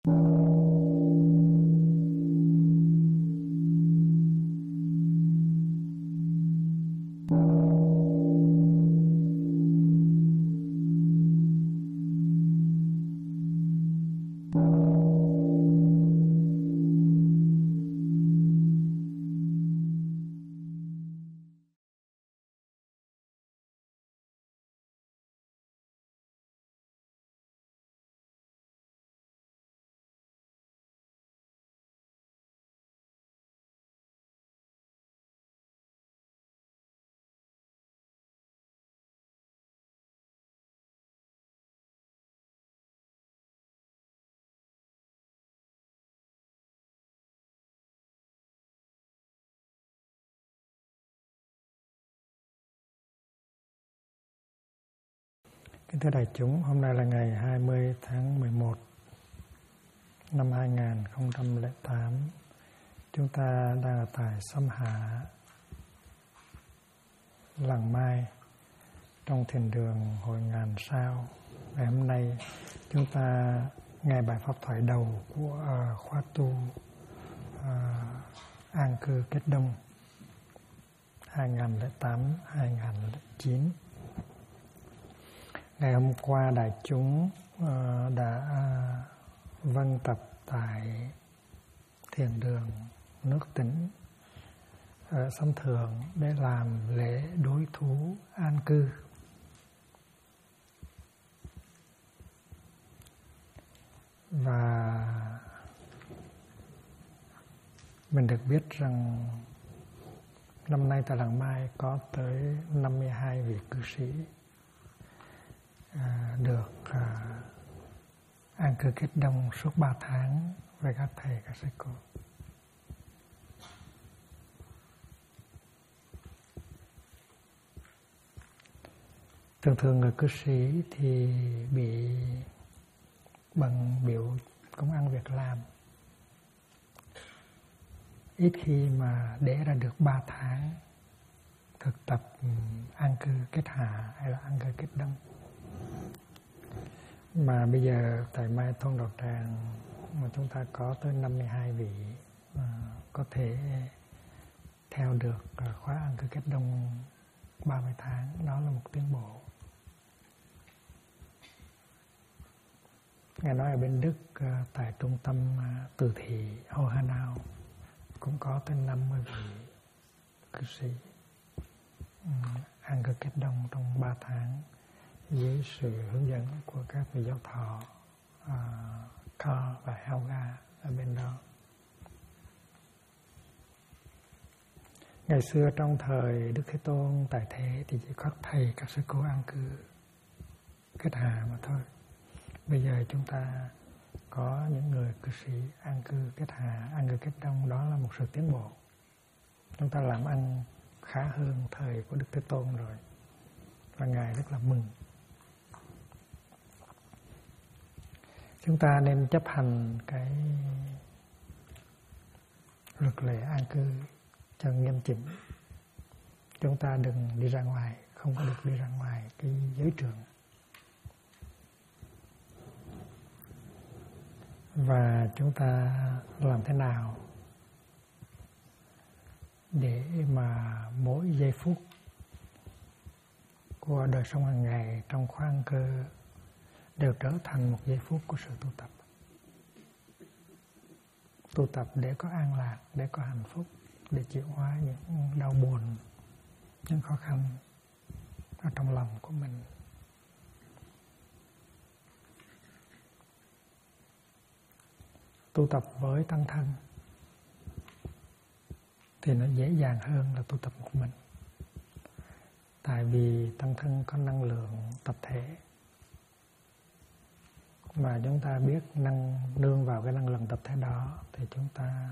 Kính thưa đại chúng, hôm nay là ngày 20 tháng 11 năm 2008. Chúng ta đang ở tại Sâm Hạ, Làng Mai, trong thiền đường Hội Ngàn Sao. Ngày hôm nay chúng ta nghe bài pháp thoại đầu của khóa tu An Cư Kết Đông 2008-2009. Ngày hôm qua đại chúng đã vân tập tại thiền đường Nước Tĩnh ở Sâm Thượng để làm lễ đối thú an cư. Và mình được biết rằng năm nay tại Làng Mai có tới 52 vị cư sĩ được an cư kết đông suốt 3 tháng với các thầy, các sư cô. Thường thường người cư sĩ thì bị bận biểu công ăn việc làm, ít khi mà để ra được 3 tháng thực tập an cư kết hạ hay là an cư kết đông. Mà bây giờ tại Mai Thôn Đạo Tràng mà chúng ta có tới 52 vị có thể theo được khóa an cư kết đông 30 tháng, đó là một tiến bộ. Nghe nói ở bên Đức tại trung tâm từ thị Hohenau cũng có tới 50 vị cư sĩ an cư kết đông trong 3 tháng dưới sự hướng dẫn của các vị giáo thọ Carl và Helga ở bên đó. Ngày xưa trong thời Đức Thế Tôn tại thế thì chỉ có thầy, các sư cô an cư kết hạ mà thôi. Bây giờ chúng ta có những người cư sĩ an cư kết hạ, an cư kết đông, đó là một sự tiến bộ. Chúng ta làm ăn khá hơn thời của Đức Thế Tôn rồi, và Ngài rất là mừng. Chúng ta nên chấp hành cái luật lệ an cư cho nghiêm chỉnh. Chúng ta đừng đi ra ngoài, không có được đi ra ngoài cái giới trường. Và chúng ta làm thế nào để mà mỗi giây phút của đời sống hàng ngày trong khóa an cư đều trở thành một giây phút của sự tu tập. Tu tập để có an lạc, để có hạnh phúc, để chịu hóa những đau buồn, những khó khăn ở trong lòng của mình. Tu tập với tăng thân thì nó dễ dàng hơn là tu tập một mình. Tại vì tăng thân có năng lượng tập thể, mà chúng ta biết nương vào cái năng lượng tập thể đó thì chúng ta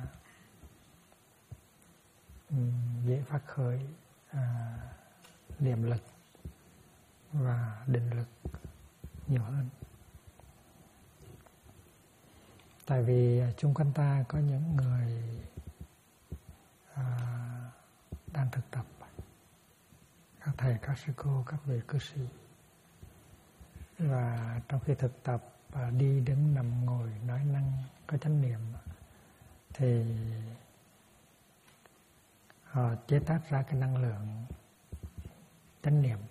dễ phát khởi niệm lực và định lực nhiều hơn. Tại vì chung quanh ta có những người đang thực tập, các thầy, các sư cô, các vị cư sĩ. Và trong khi thực tập và đi đứng nằm ngồi nói năng có chánh niệm thì họ chế tác ra cái năng lượng chánh niệm,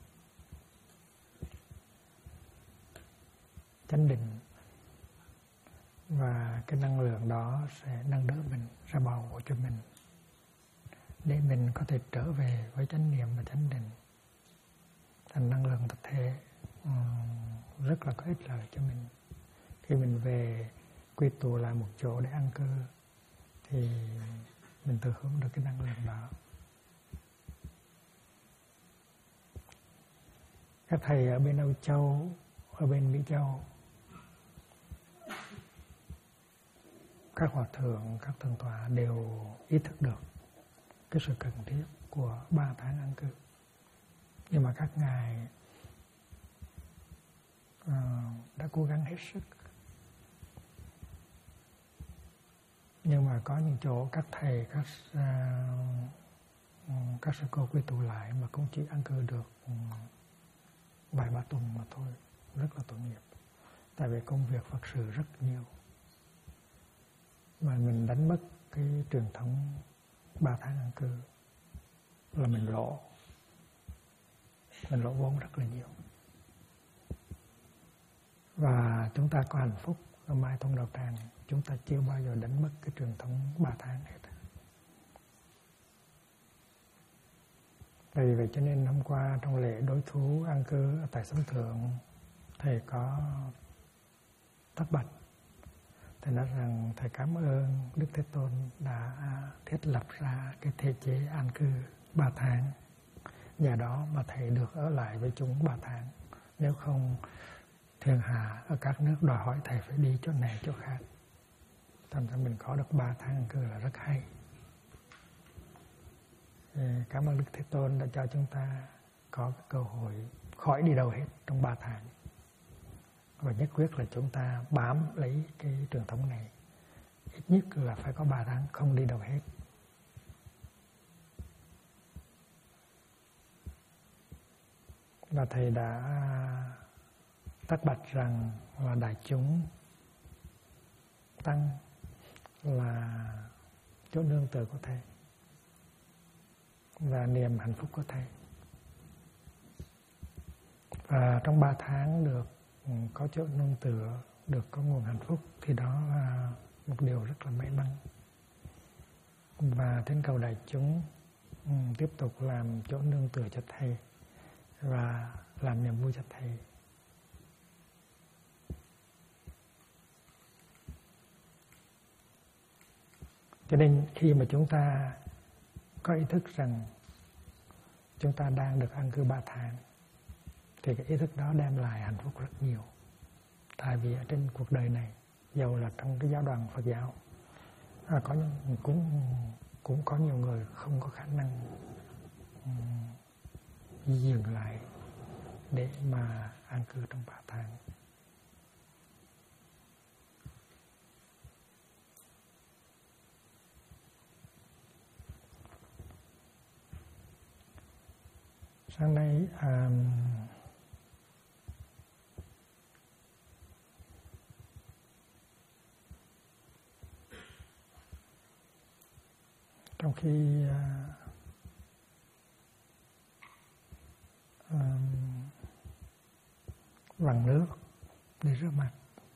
chánh định, và cái năng lượng đó sẽ nâng đỡ mình, ra bảo hộ cho mình để mình có thể trở về với chánh niệm và chánh định. Thành năng lượng tập thể rất là có ích lợi cho mình. Khi mình về quy tụ lại một chỗ để ăn cư thì mình thừa hưởng được cái năng lượng đó. Các thầy ở bên Âu Châu, ở bên Mỹ Châu, các hòa thượng, các thượng tọa đều ý thức được cái sự cần thiết của 3 tháng an cư. Nhưng mà các ngài đã cố gắng hết sức. Nhưng mà có những chỗ các thầy, các sư cô quy tụ lại mà cũng chỉ an cư được vài ba tuần mà thôi, rất là tội nghiệp. Tại vì công việc Phật sự rất nhiều. Mà mình đánh mất cái truyền thống 3 tháng an cư là mình lỗ vốn rất là nhiều. Và chúng ta có hạnh phúc ở Mai Tông Đạo Tràng, chúng ta chưa bao giờ đánh mất cái truyền thống 3 tháng hết. Vì vậy cho nên hôm qua trong lễ đối thú an cư tại Sấm Thượng, thầy có thắc bạch. Thầy nói rằng thầy cảm ơn Đức Thế Tôn đã thiết lập ra cái thể chế an cư 3 tháng. Nhờ đó mà thầy được ở lại với chúng 3 tháng. Nếu không, thiên hạ ở các nước đòi hỏi thầy phải đi chỗ này chỗ khác. Thành ra mình có được 3 tháng an cư là rất hay. Cảm ơn Đức Thế Tôn đã cho chúng ta có cái cơ hội khỏi đi đâu hết trong 3 tháng. Và nhất quyết là chúng ta bám lấy cái truyền thống này. Ít nhất là phải có 3 tháng không đi đâu hết. Và thầy đã tắc bạch rằng là đại chúng tăng là chỗ nương tựa của thầy và niềm hạnh phúc của thầy. Và trong 3 tháng được có chỗ nương tựa, được có nguồn hạnh phúc thì đó là một điều rất là may mắn. Và thỉnh cầu đại chúng tiếp tục làm chỗ nương tựa cho thầy và làm niềm vui cho thầy. Cho nên khi mà chúng ta có ý thức rằng chúng ta đang được an cư 3 tháng thì cái ý thức đó đem lại hạnh phúc rất nhiều. Tại vì ở trên cuộc đời này, dầu là trong cái giáo đoàn Phật giáo, cũng có nhiều người không có khả năng dừng lại để mà an cư trong 3 tháng. Sáng nay trong khi bằng nước để rửa mặt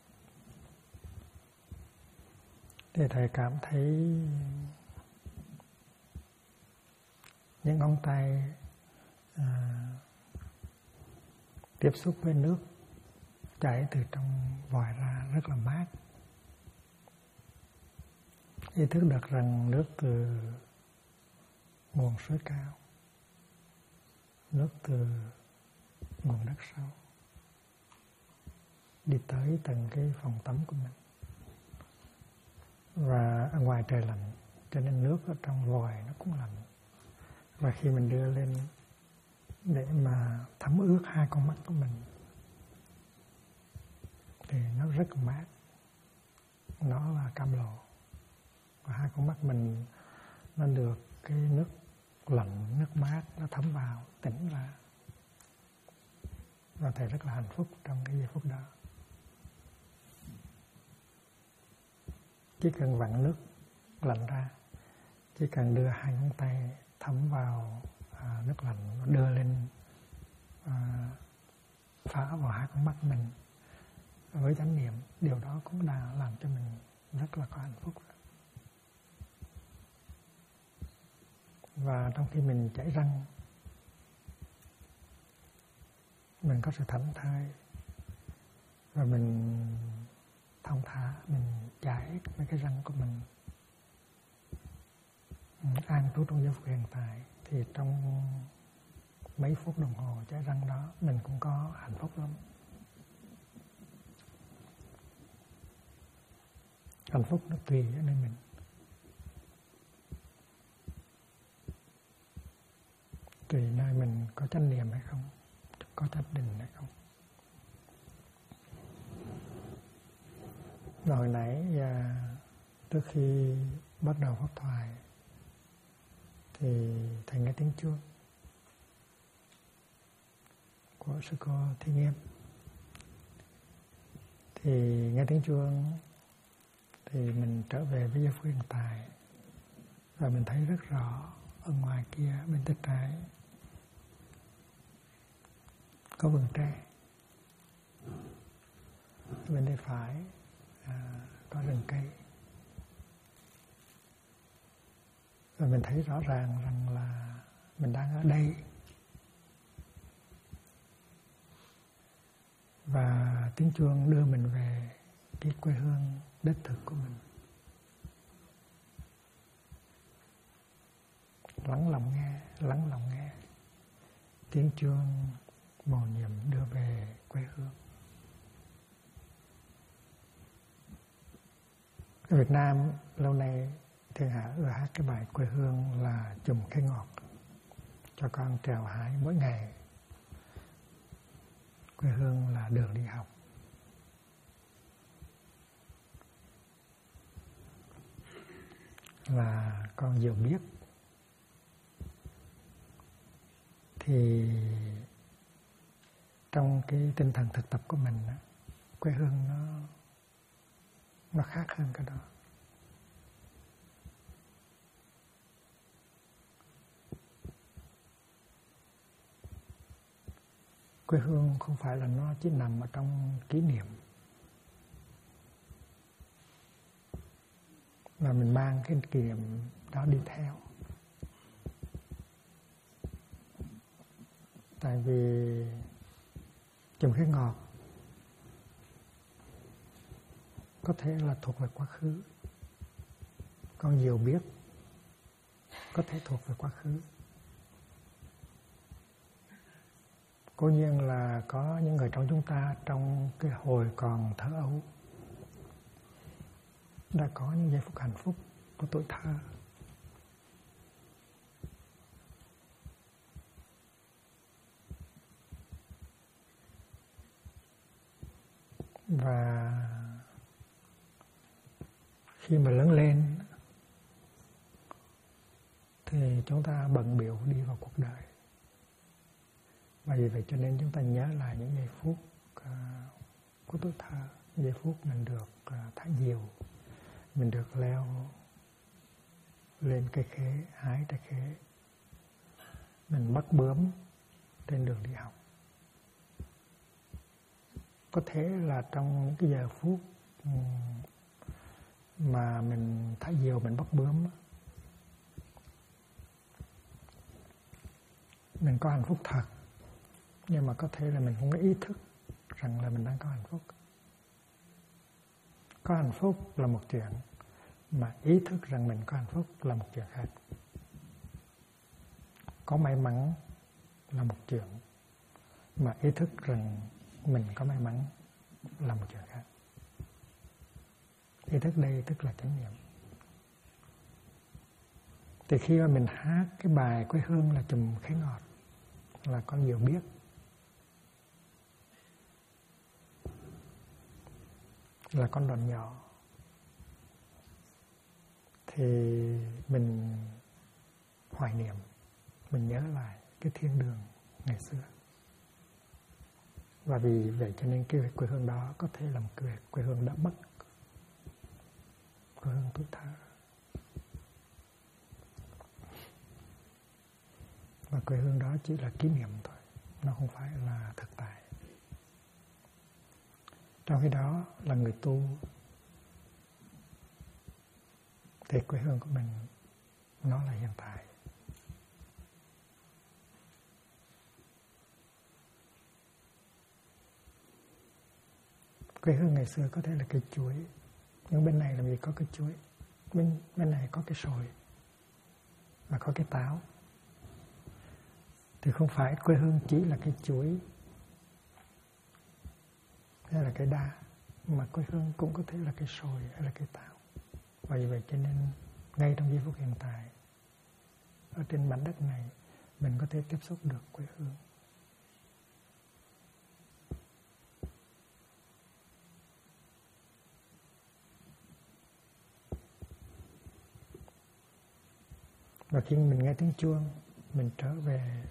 thì thầy cảm thấy những ngón tay tiếp xúc với nước chảy từ trong vòi ra rất là mát. Ý thức được rằng nước từ nguồn suối cao, nước từ nguồn đất sâu đi tới tận cái phòng tắm của mình. Và ở ngoài trời lạnh cho nên nước ở trong vòi nó cũng lạnh. Và khi mình đưa lên để mà thấm ướt 2 con mắt của mình thì nó rất mát. Nó là cam lồ. Và 2 con mắt mình nó được cái nước lạnh, nước mát nó thấm vào, tỉnh ra. Và thầy rất là hạnh phúc trong cái giây phút đó. chỉ cần vặn nước lạnh ra, chỉ cần đưa hai ngón tay thấm vào nước lạnh, đưa lên phá vào hai con mắt mình với chánh niệm, điều đó cũng đã làm cho mình rất là có hạnh phúc. Và trong khi mình chảy răng, mình có sự thảnh thơi và mình thong thả, mình chải mấy cái răng của mình an trú trong giây phút hiện tại, thì trong mấy phút đồng hồ chải răng đó mình cũng có hạnh phúc lắm. Hạnh phúc nó tùy ở nơi mình. Tùy nơi mình có chánh niệm hay không, có chánh định hay không. Và hồi nãy trước khi bắt đầu pháp thoại thì thầy nghe tiếng chuông của sư cô Thi Nghiêm. Thì nghe tiếng chuông thì mình trở về với giây phút hiện tại, và mình thấy rất rõ ở ngoài kia bên tay trái có vườn tre, bên tay phải có rừng cây. Và mình thấy rõ ràng rằng là mình đang ở đây, và tiếng chuông đưa mình về cái quê hương đích thực của mình. Lắng lòng nghe tiếng chuông mầu nhiệm đưa về quê hương. Ở Việt Nam lâu nay Thiên Hạ ưa hát cái bài quê hương là chùm cây ngọt cho con trèo hái mỗi ngày. Quê hương là đường đi học. Và con vừa biết thì trong cái tinh thần thực tập của mình, quê hương nó khác hơn cái đó. Quê hương không phải là nó chỉ nằm ở trong kỷ niệm, mà mình mang cái kỷ niệm đó đi theo. Tại vì chùm cây ngọt có thể là thuộc về quá khứ, con diều biết có thể thuộc về quá khứ. Cố nhiên là có những người trong chúng ta trong cái hồi còn thơ ấu đã có những giây phút hạnh phúc của tuổi thơ. Và khi mà lớn lên thì chúng ta bận bịu đi vào cuộc đời. Và vì vậy cho nên chúng ta nhớ lại những giây phút của tuổi thơ, giây phút mình được thả diều, mình được leo lên cây khế, hái trái khế, mình bắt bướm trên đường đi học. Có thể là trong những cái giờ phút mà mình thả diều, mình bắt bướm, mình có hạnh phúc thật, nhưng mà có thể là mình không có ý thức rằng là mình đang có hạnh phúc. Có hạnh phúc là một chuyện, mà ý thức rằng mình có hạnh phúc là một chuyện khác. Có may mắn là một chuyện, mà ý thức rằng mình có may mắn là một chuyện khác. Ý thức đây tức là chánh niệm. Thì khi mà mình hát cái bài quê hương là chùm khế ngọt, là con diều biết, là con đòn nhỏ, thì mình hoài niệm, mình nhớ lại cái thiên đường ngày xưa. Và vì vậy cho nên cái quê hương đó có thể là một quê hương đã mất, quê hương tuổi thơ. Và quê hương đó chỉ là kỷ niệm thôi, nó không phải là thực tại. Trong khi đó là người tu thì quê hương của mình nó là hiện tại. Quê hương ngày xưa có thể là cây chuối, nhưng bên này làm gì có cây chuối, bên này có cái sồi và có cái táo. Thì không phải quê hương chỉ là cái chuối hay là cái đa, mà quê hương cũng có thể là cái sồi hay là cái táo. Vì vậy cho nên ngay trong giây phút hiện tại, ở trên mảnh đất này, mình có thể tiếp xúc được quê hương. Và khi mình nghe tiếng chuông, mình trở về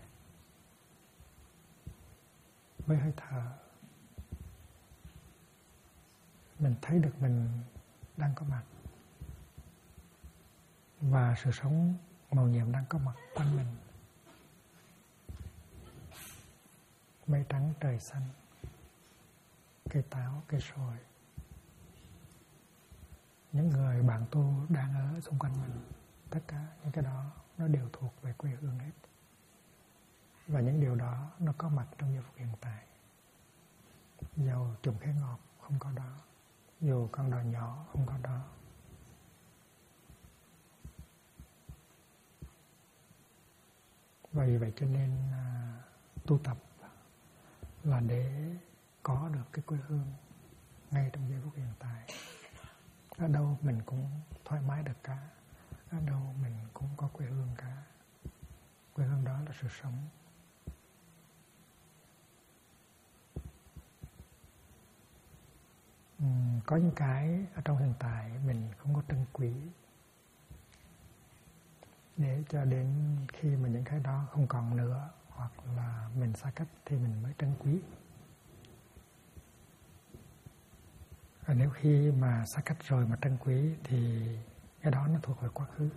với hơi thở, mình thấy được mình đang có mặt và sự sống màu nhiệm đang có mặt quanh mình. Mây trắng trời xanh, cây táo, cây sồi, những người bạn tu đang ở xung quanh mình, tất cả những cái đó nó đều thuộc về quê hương hết. Và những điều đó nó có mặt trong giây phút hiện tại. Dầu chùm khế ngọt không có đó, dù con đò nhỏ không có đó. Vì vậy cho nên tu tập là để có được cái quê hương ngay trong giây phút hiện tại. Ở đâu mình cũng thoải mái được cả, ở đâu mình cũng có quê hương cả. Quê hương đó là sự sống. Có những cái ở trong hiện tại mình không có trân quý, để cho đến khi mà những cái đó không còn nữa hoặc là mình xa cách thì mình mới trân quý. Và nếu khi mà xa cách rồi mà trân quý thì cái đó nó thuộc về quá khứ,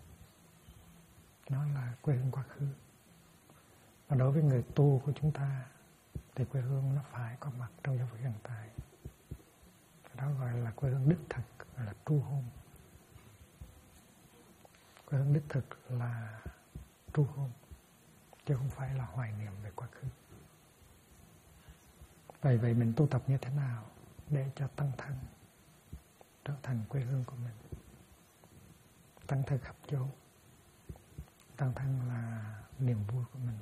nó là quê hương quá khứ. Và đối với người tu của chúng ta thì quê hương nó phải có mặt trong giây phút hiện tại. Đó gọi là quê hương đích thực, gọi là tru hôn. Quê hương đích thực là tru hôn, chứ không phải là hoài niệm về quá khứ. Vậy mình tu tập như thế nào để cho tăng thân trở thành quê hương của mình? Tăng thân khắp chỗ. Tăng thân là niềm vui của mình.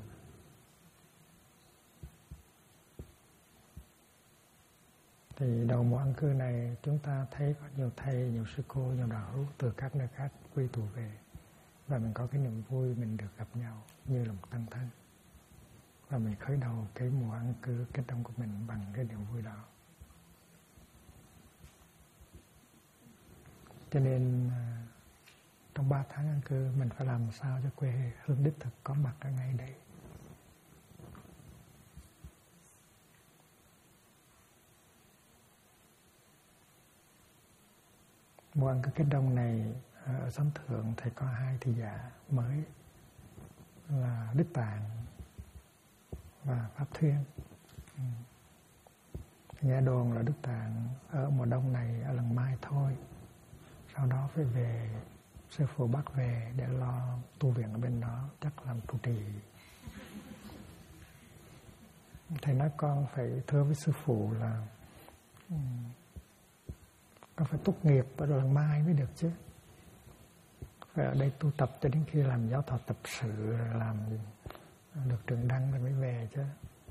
Thì đầu mùa an cư này chúng ta thấy có nhiều thầy, nhiều sư cô, nhiều đạo hữu từ các nơi khác quy tụ về. Và mình có cái niềm vui mình được gặp nhau như là một tăng thân. Và mình khởi đầu cái mùa an cư kết đông của mình bằng cái niềm vui đó. Cho nên trong 3 tháng an cư mình phải làm sao cho quê hương đích thực có mặt ở ngay đây. Mùa ăn cư kết đông này ở xóm Thượng thầy có 2 thị giả mới là Đức Tạng và Pháp Thuyên. Nghe đồn là Đức Tạng ở mùa đông này ở lần mai thôi, sau đó phải về, sư phụ bắt về để lo tu viện ở bên đó, chắc làm trụ trì. Thầy nói con phải thưa với sư phụ là con phải tốt nghiệp ở lần mai mới được chứ. Phải ở đây tu tập cho đến khi làm giáo thọ tập sự, làm được trường đăng rồi mới về chứ.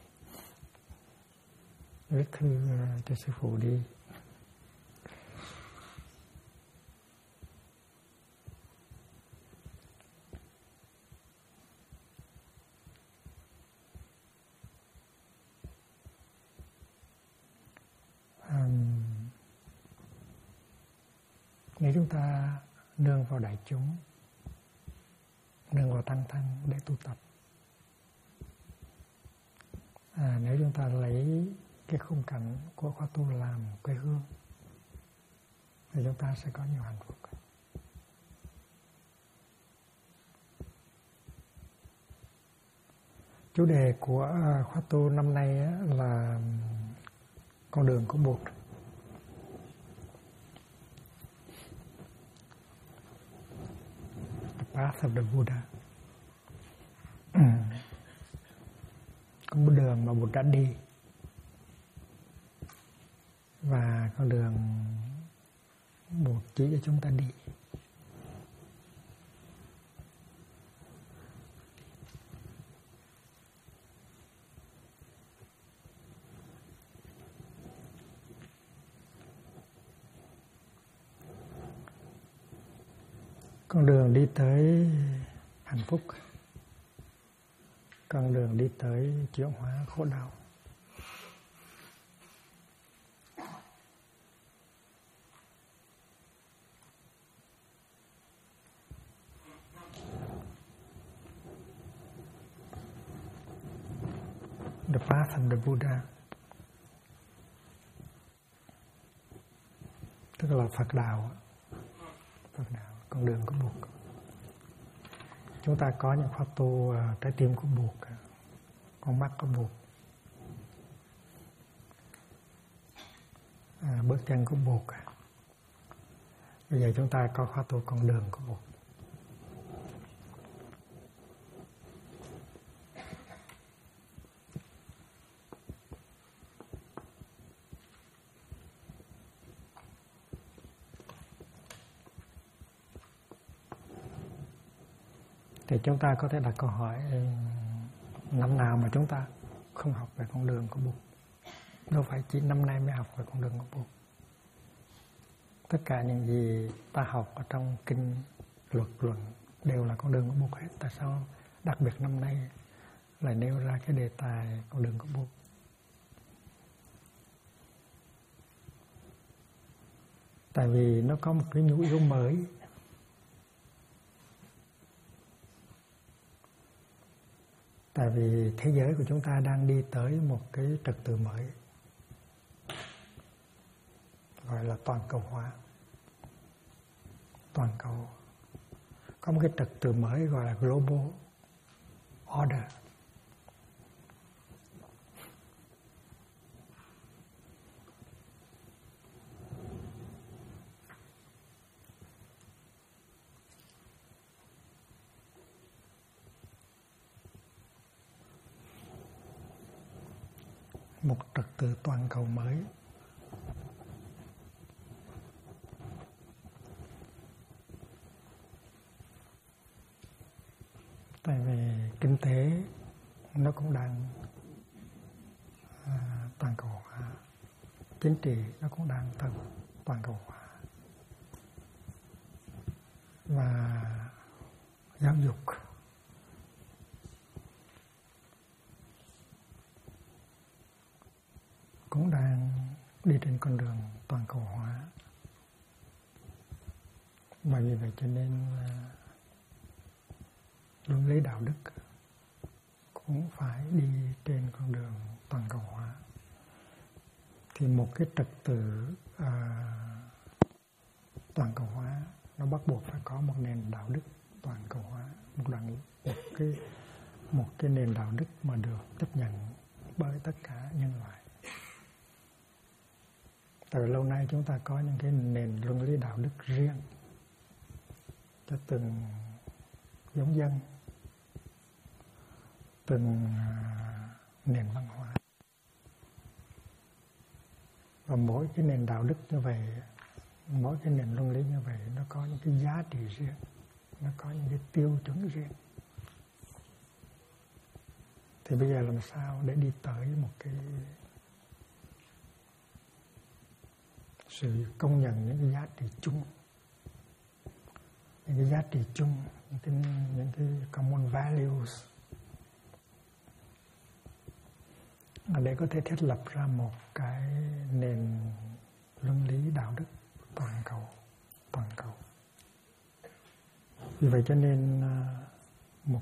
Viết thư cho sư phụ đi. Nếu chúng ta nương vào đại chúng, nương vào tăng thân để tu tập, nếu chúng ta lấy cái khung cảnh của khóa tu làm quê hương, thì chúng ta sẽ có nhiều hạnh phúc. Chủ đề của khóa tu năm nay là con đường của Bụt. The path of the Buddha. Con đường mà Bụt đã đi và con đường Bụt chỉ cho chúng ta đi. Con đường đi tới hạnh phúc, con đường đi tới chuyển hóa khổ đau. The path of the Buddha, tức là Phật đạo, con đường của Bụt. Chúng ta có những khóa tu trái tim của Bụt, con mắt của Bụt, bước chân của Bụt. Bây giờ chúng ta có khóa tu con đường của Bụt. Thì chúng ta có thể đặt câu hỏi, năm nào mà chúng ta không học về con đường của Bụt? Đâu phải chỉ năm nay mới học về con đường của Bụt. Tất cả những gì ta học ở trong kinh luật luận đều là con đường của Bụt hết. Tại sao đặc biệt năm nay lại nêu ra cái đề tài con đường của Bụt? Tại vì nó có một cái nhu yếu mới. Tại vì thế giới của chúng ta đang đi tới một cái trật tự mới, gọi là toàn cầu hóa. Toàn cầu. Có một cái trật tự mới gọi là global order. Một trật tự toàn cầu mới. Tại vì kinh tế nó cũng đang toàn cầu hóa, chính trị nó cũng đang toàn cầu hóa, và giáo dục cũng đang đi trên con đường toàn cầu hóa. Và vì vậy cho nên luân lý đạo đức cũng phải đi trên con đường toàn cầu hóa. Thì một cái trật tự toàn cầu hóa nó bắt buộc phải có một nền đạo đức toàn cầu hóa, một cái nền đạo đức mà được chấp nhận bởi tất cả nhân loại. Từ lâu nay chúng ta có những cái nền luân lý đạo đức riêng cho từng giống dân, từng nền văn hóa. Và mỗi cái nền đạo đức như vậy, mỗi cái nền luân lý như vậy, nó có những cái giá trị riêng, nó có những cái tiêu chuẩn riêng. Thì bây giờ làm sao để đi tới một cái sự công nhận những cái giá trị chung, những cái giá trị chung, những cái common values, để có thể thiết lập ra một cái nền luân lý đạo đức toàn cầu. Vì vậy cho nên một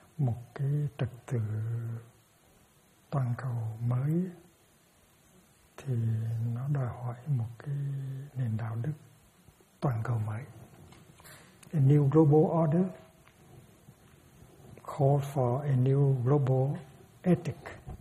cái trật tự toàn cầu mới thì nó đòi hỏi một cái nền đạo đức toàn cầu mới. A new global order call for a new global ethic.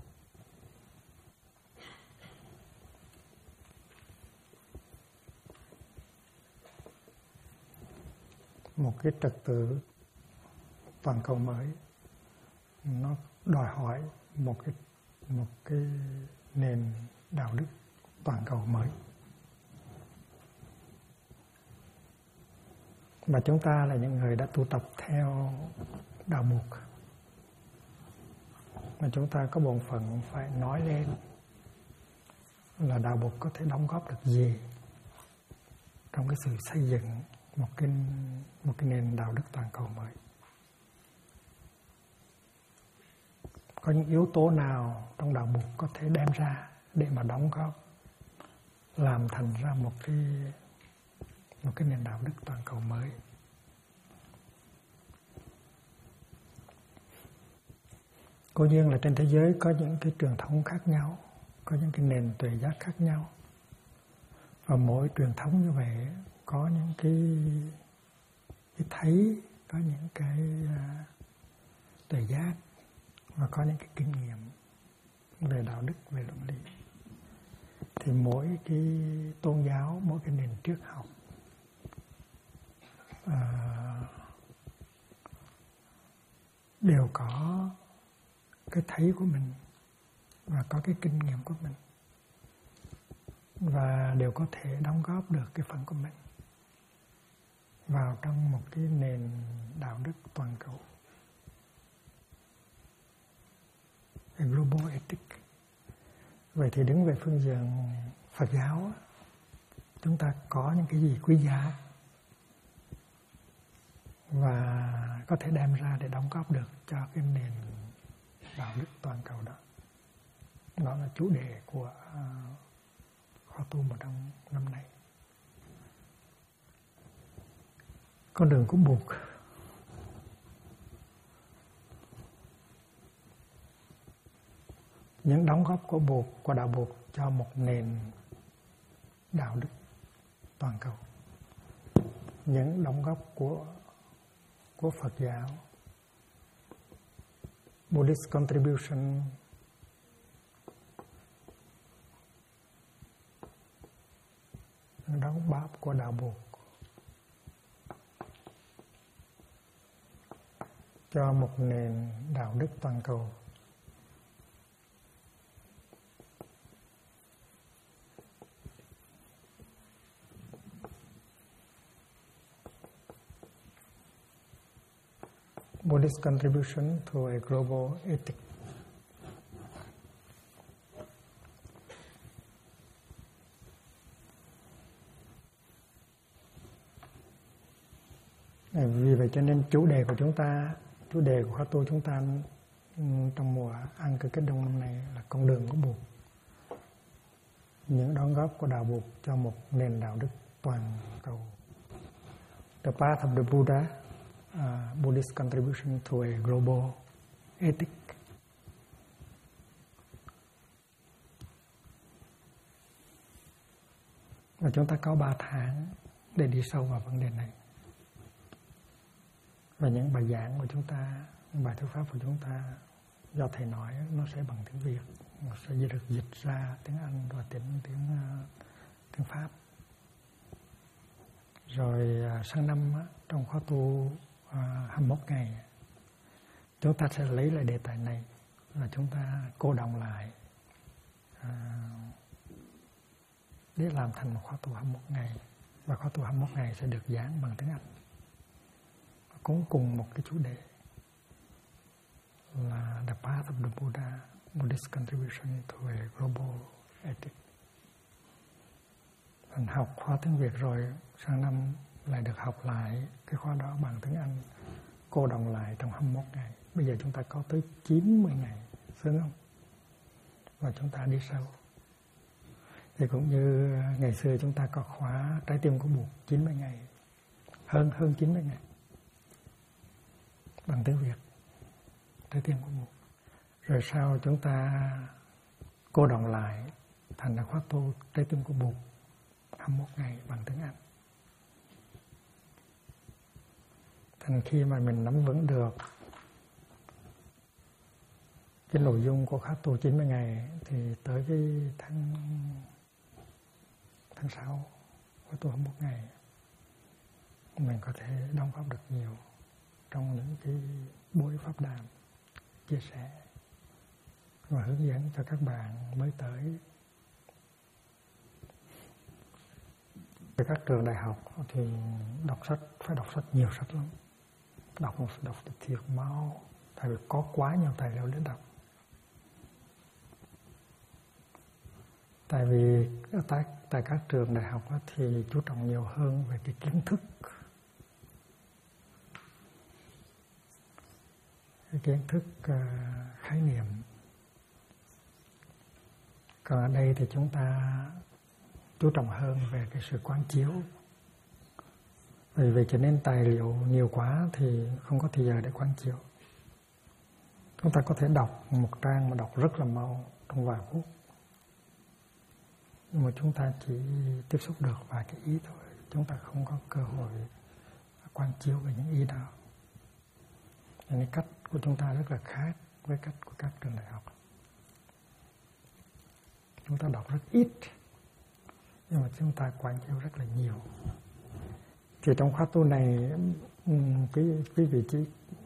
Một cái trật tự toàn cầu mới nó đòi hỏi một cái nền đạo đức toàn cầu mới. Và chúng ta là những người đã tu tập theo đạo Buộc, mà chúng ta có bổn phận phải nói lên là đạo Buộc có thể đóng góp được gì trong cái sự xây dựng một cái nền đạo đức toàn cầu mới. Có những yếu tố nào trong đạo Buộc có thể đem ra để mà đóng góp làm thành ra một cái nền đạo đức toàn cầu mới. Cố nhiên là trên thế giới có những cái truyền thống khác nhau, có những cái nền tuệ giác khác nhau, và mỗi truyền thống như vậy có những cái thấy, có những cái tuệ giác và có những cái kinh nghiệm về đạo đức, về luận lý. Thì mỗi cái tôn giáo, mỗi cái nền triết học đều có cái thấy của mình và có cái kinh nghiệm của mình, và đều có thể đóng góp được cái phần của mình vào trong một cái nền đạo đức toàn cầu, a global ethic. Vậy thì đứng về phương diện Phật giáo, chúng ta có những cái gì quý giá và có thể đem ra để đóng góp được cho cái nền đạo đức toàn cầu đó. Đó là chủ đề của khóa tu 100 năm nay. Con đường của Buộc. Những đóng góp của Buộc, của đạo Buộc cho một nền đạo đức toàn cầu. Những đóng góp của Phật giáo, Buddhist contribution đóng góp của đạo Buộc cho một nền đạo đức toàn cầu. Buddhist contribution to a global ethic. Vì vậy cho nên chủ đề của chúng ta, chủ đề của khóa tu chúng ta trong mùa An Cư Kết Đông năm nay là con đường của Buộc. Những đóng góp của đạo Buộc cho một nền đạo đức toàn cầu. The path of the Buddha, Buddhist contribution to a global ethic. Và chúng ta có 3 tháng để đi sâu vào vấn đề này. Và những bài giảng của chúng ta, những bài thuyết pháp của chúng ta do thầy nói nó sẽ bằng tiếng Việt, nó sẽ được dịch ra tiếng Anh và tiếng Pháp. Rồi sang năm trong khóa tu 21 ngày chúng ta sẽ lấy lại đề tài này và chúng ta cô đọng lại để làm thành một khóa tu 21 ngày. Và khóa tu 21 ngày sẽ được giảng bằng tiếng Anh, cũng cùng một cái chủ đề là The Path of the Buddha, Buddhist contribution to a global ethic. Mình học khóa tiếng Việt rồi, sang năm lại được học lại cái khóa đó bằng tiếng Anh, cô đọng lại trong 21 ngày. Bây giờ chúng ta có tới 90 ngày, sướng không? Và chúng ta đi sâu. Thì cũng như ngày xưa chúng ta có khóa Trái Tim của Buộc 90 ngày, hơn 90 ngày bằng tiếng Việt, Trái Tim của Buộc. Rồi sau chúng ta cô đọng lại thành ra khóa tu trái tim của Bụt 21 ngày bằng tiếng Anh. Thành khi mà mình nắm vững được cái nội dung của khóa tu 90 ngày thì tới cái tháng 6 khóa tu 21 ngày mình có thể đóng góp được nhiều trong những cái buổi pháp đàm chia sẻ và hướng dẫn cho các bạn mới tới. Về các trường đại học thì đọc sách, phải đọc sách, nhiều sách lắm. Đọc thì thiệt mau, tại vì có quá nhiều tài liệu để đọc. Tại vì tại các trường đại học thì chú trọng nhiều hơn về cái kiến thức. Cái kiến thức khái niệm. Còn ở đây thì chúng ta chú trọng hơn về cái sự quán chiếu. Vì vậy cho nên tài liệu nhiều quá thì không có thời giờ để quán chiếu. Chúng ta có thể đọc một trang mà đọc rất là mau trong vài phút. Nhưng mà chúng ta chỉ tiếp xúc được vài cái ý thôi. Chúng ta không có cơ hội quán chiếu về những ý đó. Nên cách của chúng ta rất là khác với cách của các trường đại học. Chúng ta đọc rất ít, nhưng mà chúng ta quán chiếu rất là nhiều. Thì trong khóa tu này, quý vị chỉ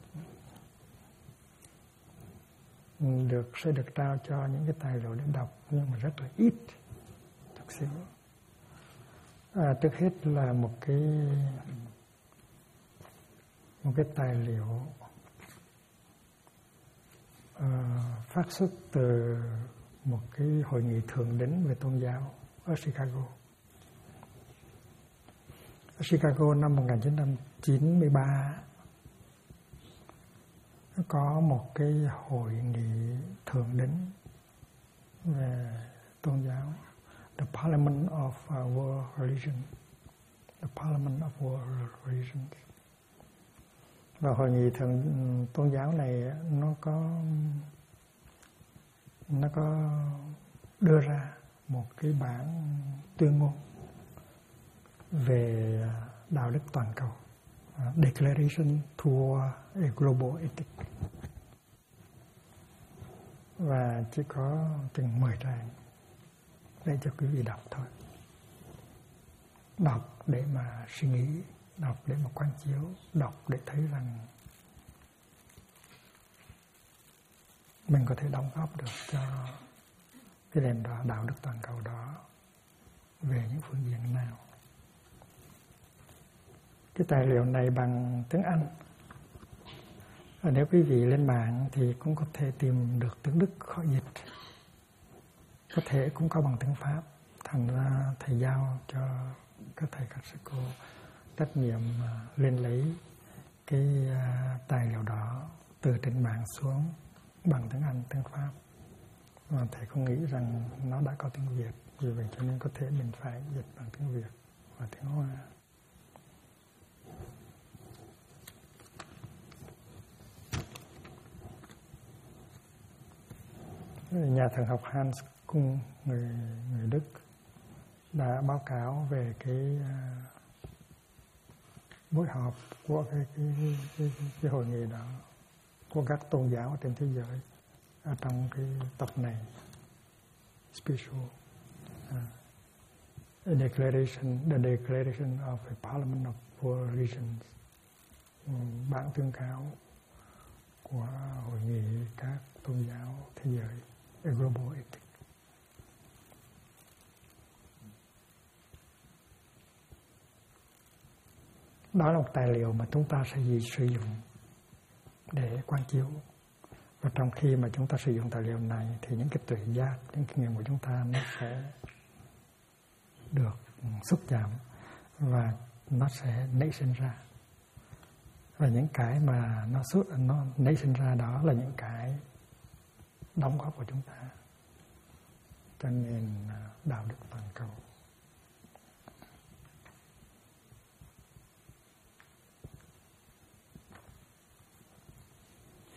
sẽ được trao cho những cái tài liệu để đọc, nhưng mà rất là ít, thật xíu. Trước hết là một cái tài liệu phát xuất từ một cái hội nghị thượng đỉnh về tôn giáo ở Chicago. Ở Chicago năm 1993 có một cái hội nghị thượng đỉnh về tôn giáo, The Parliament of World Religion, The Parliament of World Religions. Và hội nghị thượng tôn giáo này nó có đưa ra một cái bản tuyên ngôn về đạo đức toàn cầu, Declaration toward a Global Ethic. Và chỉ có chừng 10 trang để cho quý vị đọc thôi. Đọc để mà suy nghĩ, đọc để mà quán chiếu, đọc để thấy rằng mình có thể đóng góp được cho cái nền đạo đức toàn cầu đó về những phương diện nào. Cái tài liệu này bằng tiếng Anh. Và nếu quý vị lên mạng thì cũng có thể tìm được tiếng Đức khó dịch. Có thể cũng có bằng tiếng Pháp. Thành ra thầy giao cho các thầy các sư cô trách nhiệm lên lấy cái tài liệu đó từ trên mạng xuống bằng tiếng Anh, tiếng Pháp. Mà thầy không nghĩ rằng nó đã có tiếng Việt. Vì vậy cho nên có thể mình phải dịch bằng tiếng Việt và tiếng Hoa. Nhà thần học Hans Kung, người Đức, đã báo cáo về cái buổi họp của cái hội nghị đó của các tôn giáo trên thế giới ở trong cái tập này, special the Declaration of a Parliament of World Religions, bản tuyên cáo của hội nghị các tôn giáo thế giới, a Global Ethic. Đó là một tài liệu mà chúng ta sẽ sử dụng để quán chiếu. Và trong khi mà chúng ta sử dụng tài liệu này thì những cái tuệ giác, những kinh nghiệm của chúng ta nó sẽ được xúc chạm và nó sẽ nảy sinh ra. Và những cái mà nó nảy sinh ra đó là những cái đóng góp của chúng ta cho nền đạo đức toàn cầu.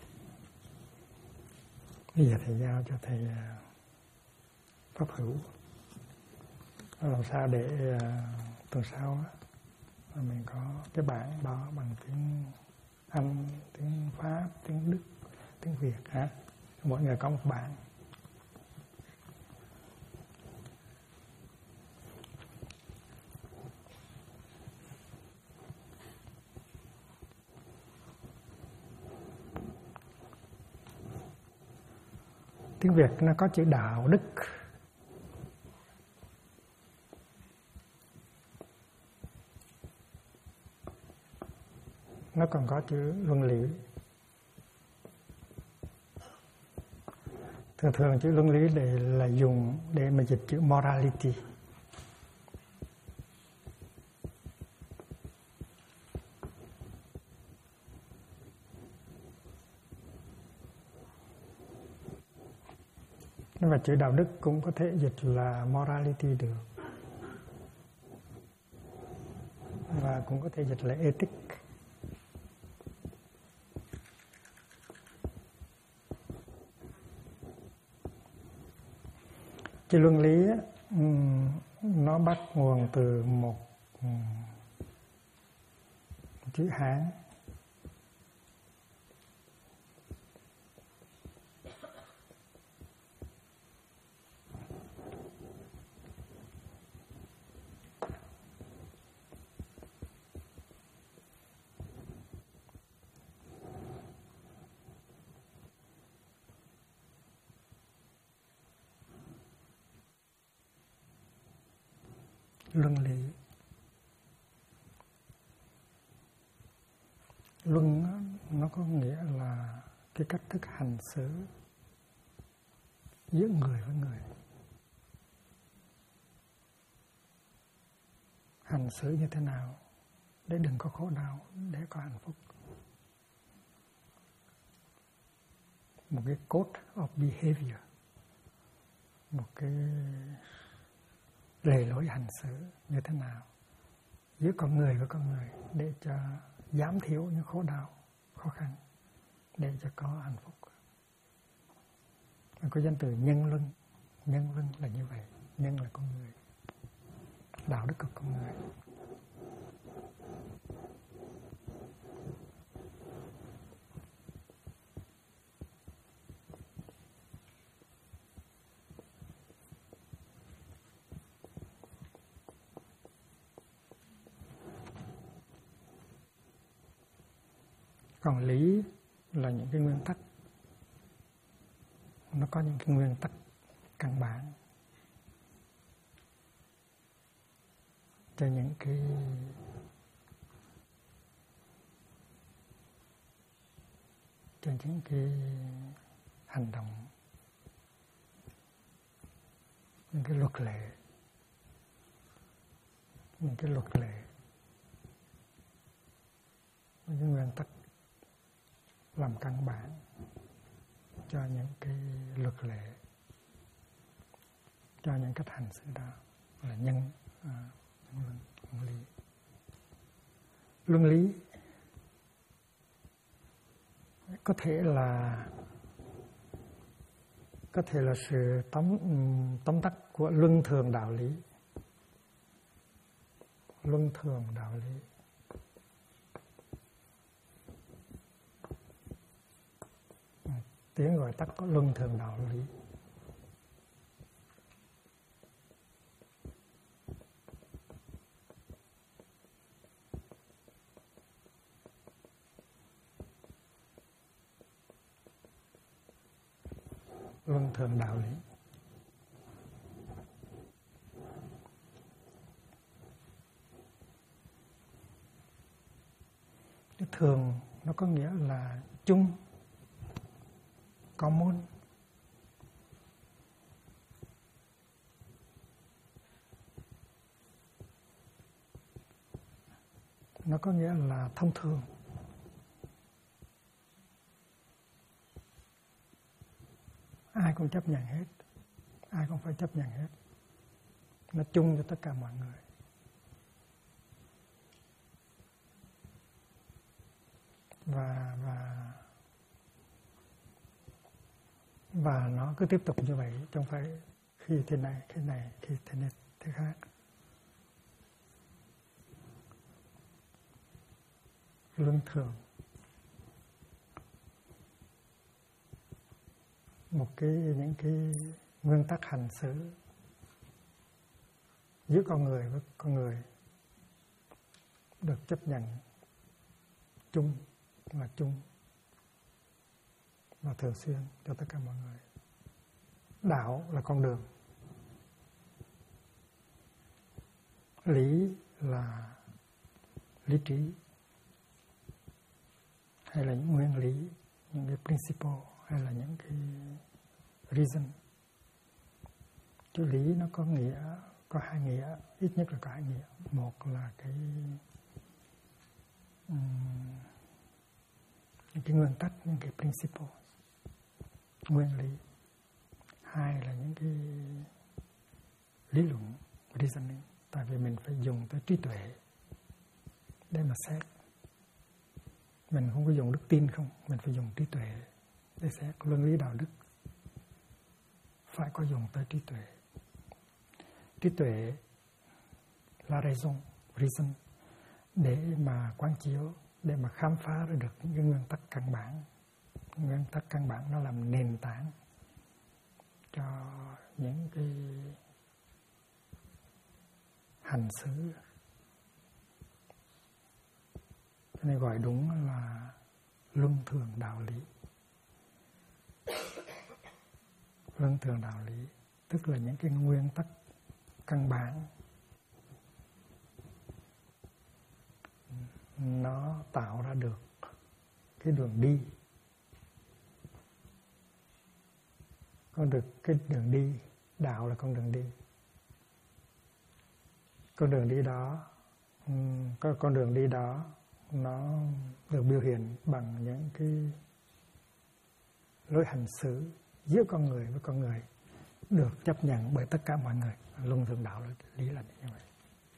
Bây giờ thầy giao cho thầy Pháp Hữu làm sao để tuần sau mình có cái bảng đó bằng tiếng Anh, tiếng Pháp, tiếng Đức, tiếng Việt ha. Mỗi người có một bảng. Tiếng Việt nó có chữ đạo đức. Nó còn có chữ luân lý. Thường thường chữ luân lý để là dùng để mà dịch chữ morality. Và chữ đạo đức cũng có thể dịch là morality được. Và cũng có thể dịch là ethic. Chữ luân lý nó bắt nguồn từ một chữ Hán. Luân lý. Luân nó có nghĩa là cái cách thức hành xử giữa người với người. Hành xử như thế nào để đừng có khổ đau, để có hạnh phúc. Một cái code of behavior, một cái lề lối hành xử như thế nào giữa con người với con người để cho giảm thiểu những khổ đau, khó khăn, để cho có hạnh phúc. Mình có danh từ nhân luân. Nhân luân là như vậy. Nhân là con người, đạo đức của con người. Còn lý là những cái nguyên tắc. Nó có những cái nguyên tắc căn bản cho những cái hành động, những cái luật lệ, những cái nguyên tắc làm căn bản cho những cái luật lệ, cho những cách hành xử đó là nhân lý. Luân lý có thể là sự tóm tắt của luân thường đạo lý. Luân thường đạo lý. Tiếng gọi tắt có luân thường đạo lý. Luân thường đạo lý. Cái thường nó có nghĩa là chung, common. Nó có nghĩa là thông thường. Ai cũng chấp nhận hết. Ai cũng phải chấp nhận hết. Nó chung cho tất cả mọi người. Và nó cứ tiếp tục như vậy, không phải khi thế này, khi thứ khác. Luân thường, những cái nguyên tắc hành xử giữa con người với con người được chấp nhận chung và thường xuyên cho tất cả mọi người. Đạo là con đường, lý là lý trí, hay là những nguyên lý, những cái principle, hay là những cái reason. Chữ lý nó có nghĩa, có hai nghĩa, ít nhất là có hai nghĩa. Một là những cái nguyên tắc, những cái principle, nguyên lý. Hai là những cái lý luận, reasoning. Tại vì mình phải dùng tới trí tuệ để mà xét. Mình không có dùng đức tin không, mình phải dùng trí tuệ để xét. Luân lý đạo đức phải có dùng tới trí tuệ. Trí tuệ là reason để mà quán chiếu, để mà khám phá ra được những cái nguyên tắc căn bản. Nguyên tắc căn bản nó làm nền tảng cho những cái hành xử. Cho nên gọi đúng là luân thường đạo lý. Luân thường đạo lý tức là những cái nguyên tắc căn bản, nó tạo ra được cái đường đi. Cái đường đi, đạo là con đường đi. Con đường đi đó, con đường đi đó nó được biểu hiện bằng những cái lối hành xử giữa con người với con người được chấp nhận bởi tất cả mọi người. Luân thường đạo lý là như vậy.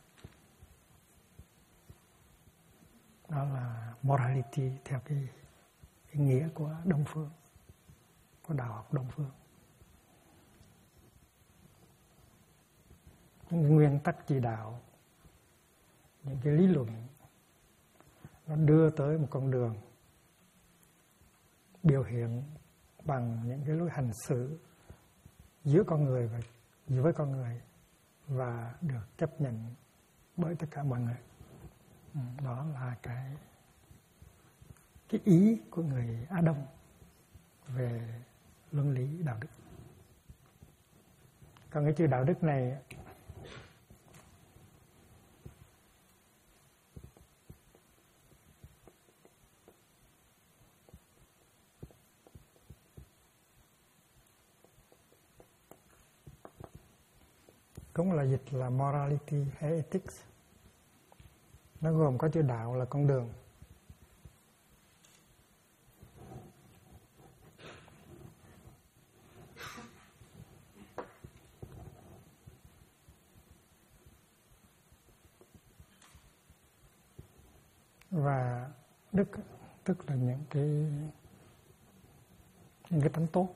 Đó là morality theo cái nghĩa của Đông phương, của đạo học Đông phương. Những nguyên tắc chỉ đạo, những cái lý luận nó đưa tới một con đường biểu hiện bằng những cái lối hành xử giữa con người và với con người và được chấp nhận bởi tất cả mọi người. Đó là cái ý của người Á Đông về luân lý đạo đức. Còn cái chữ đạo đức này cũng là dịch là morality hay ethics. Nó gồm có chữ đạo là con đường, và đức tức là những cái tánh tốt.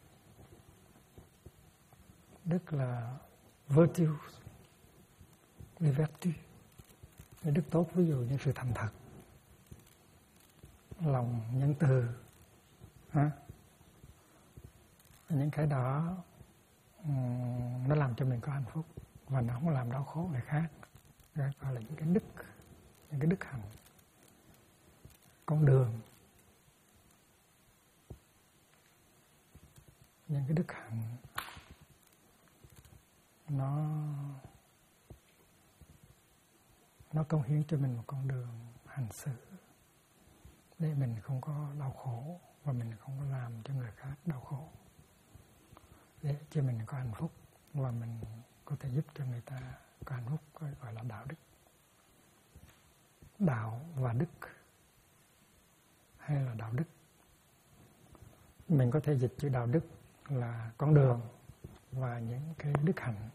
Đức là virtue, les vertus. Đức tốt ví dụ như sự thành thật, lòng nhân từ, những cái đó nó làm cho mình có hạnh phúc và nó không làm đau khổ người khác. Đó gọi là những cái đức hạnh. Con đường, những cái đức hạnh nó cống hiến cho mình một con đường hành xử để mình không có đau khổ và mình không có làm cho người khác đau khổ, để cho mình có hạnh phúc và mình có thể giúp cho người ta có hạnh phúc, gọi là đạo đức. Đạo và đức hay là đạo đức, mình có thể dịch chữ đạo đức là con đường và những cái đức hạnh,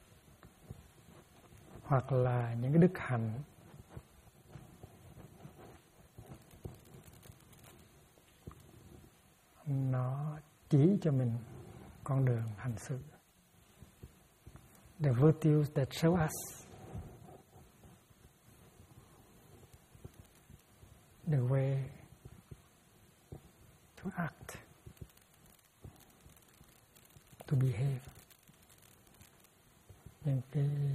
hoặc là những cái đức hạnh nó chỉ cho mình con đường hành xử. the virtues that show us the way to act, to behave. Những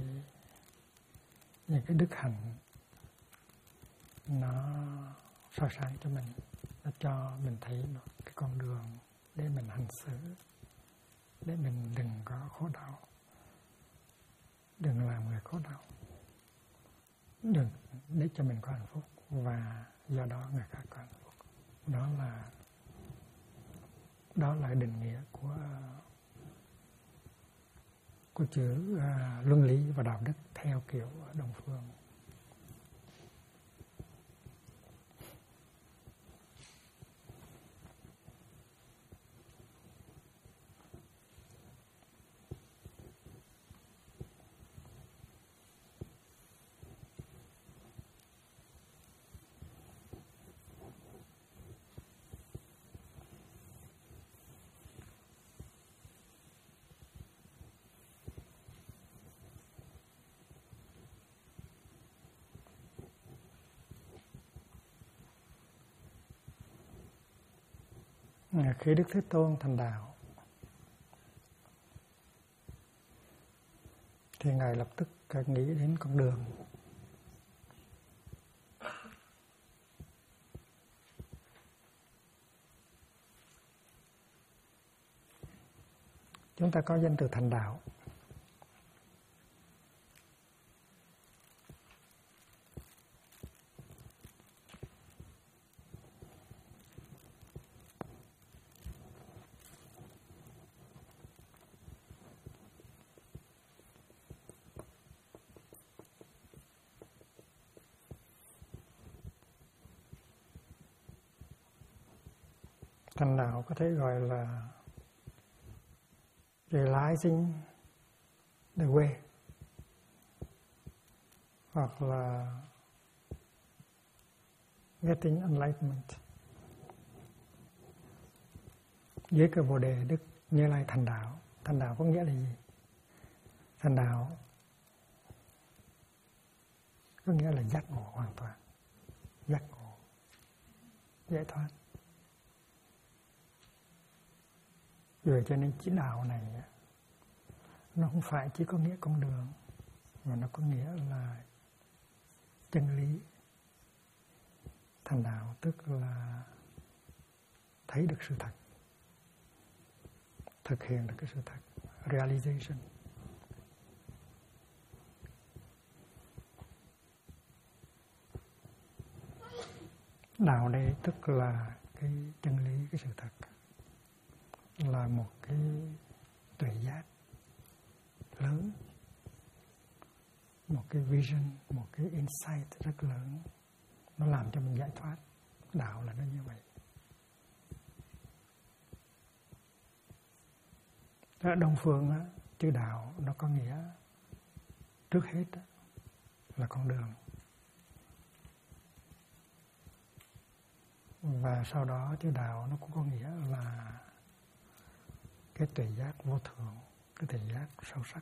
cái đức hạnh nó soi sáng cho mình, nó cho mình thấy một cái con đường để mình hành xử, để mình đừng có khổ đau, đừng làm người khổ đau, đừng để cho mình có hạnh phúc và do đó người khác có hạnh phúc. Đó là định nghĩa của chữ luân lý và đạo đức theo kiểu Đông phương. Khi Đức Thế Tôn thành đạo thì Ngài lập tức nghĩ đến con đường. Chúng ta có danh từ thành đạo. Thành đạo có thể gọi là realizing the way, hoặc là getting enlightenment. Dưới cái Bồ đề Đức Như Lai thành đạo. Thành đạo có nghĩa là gì? Thành đạo có nghĩa là giác ngộ hoàn toàn, giác ngộ, giải thoát. Rồi cho nên chữ đạo này nó không phải chỉ có nghĩa con đường, mà nó có nghĩa là chân lý. Thành đạo tức là thấy được sự thật, thực hiện được cái sự thật, realization. Đạo đây tức là cái chân lý, cái sự thật, là một cái tuệ giác lớn, một cái vision, một cái insight rất lớn, nó làm cho mình giải thoát. Đạo là nó như vậy. Ở Đông phương á, chữ đạo nó có nghĩa trước hết là con đường, và sau đó chữ đạo nó cũng có nghĩa là cái tuệ giác vô thượng, cái tuệ giác sâu sắc.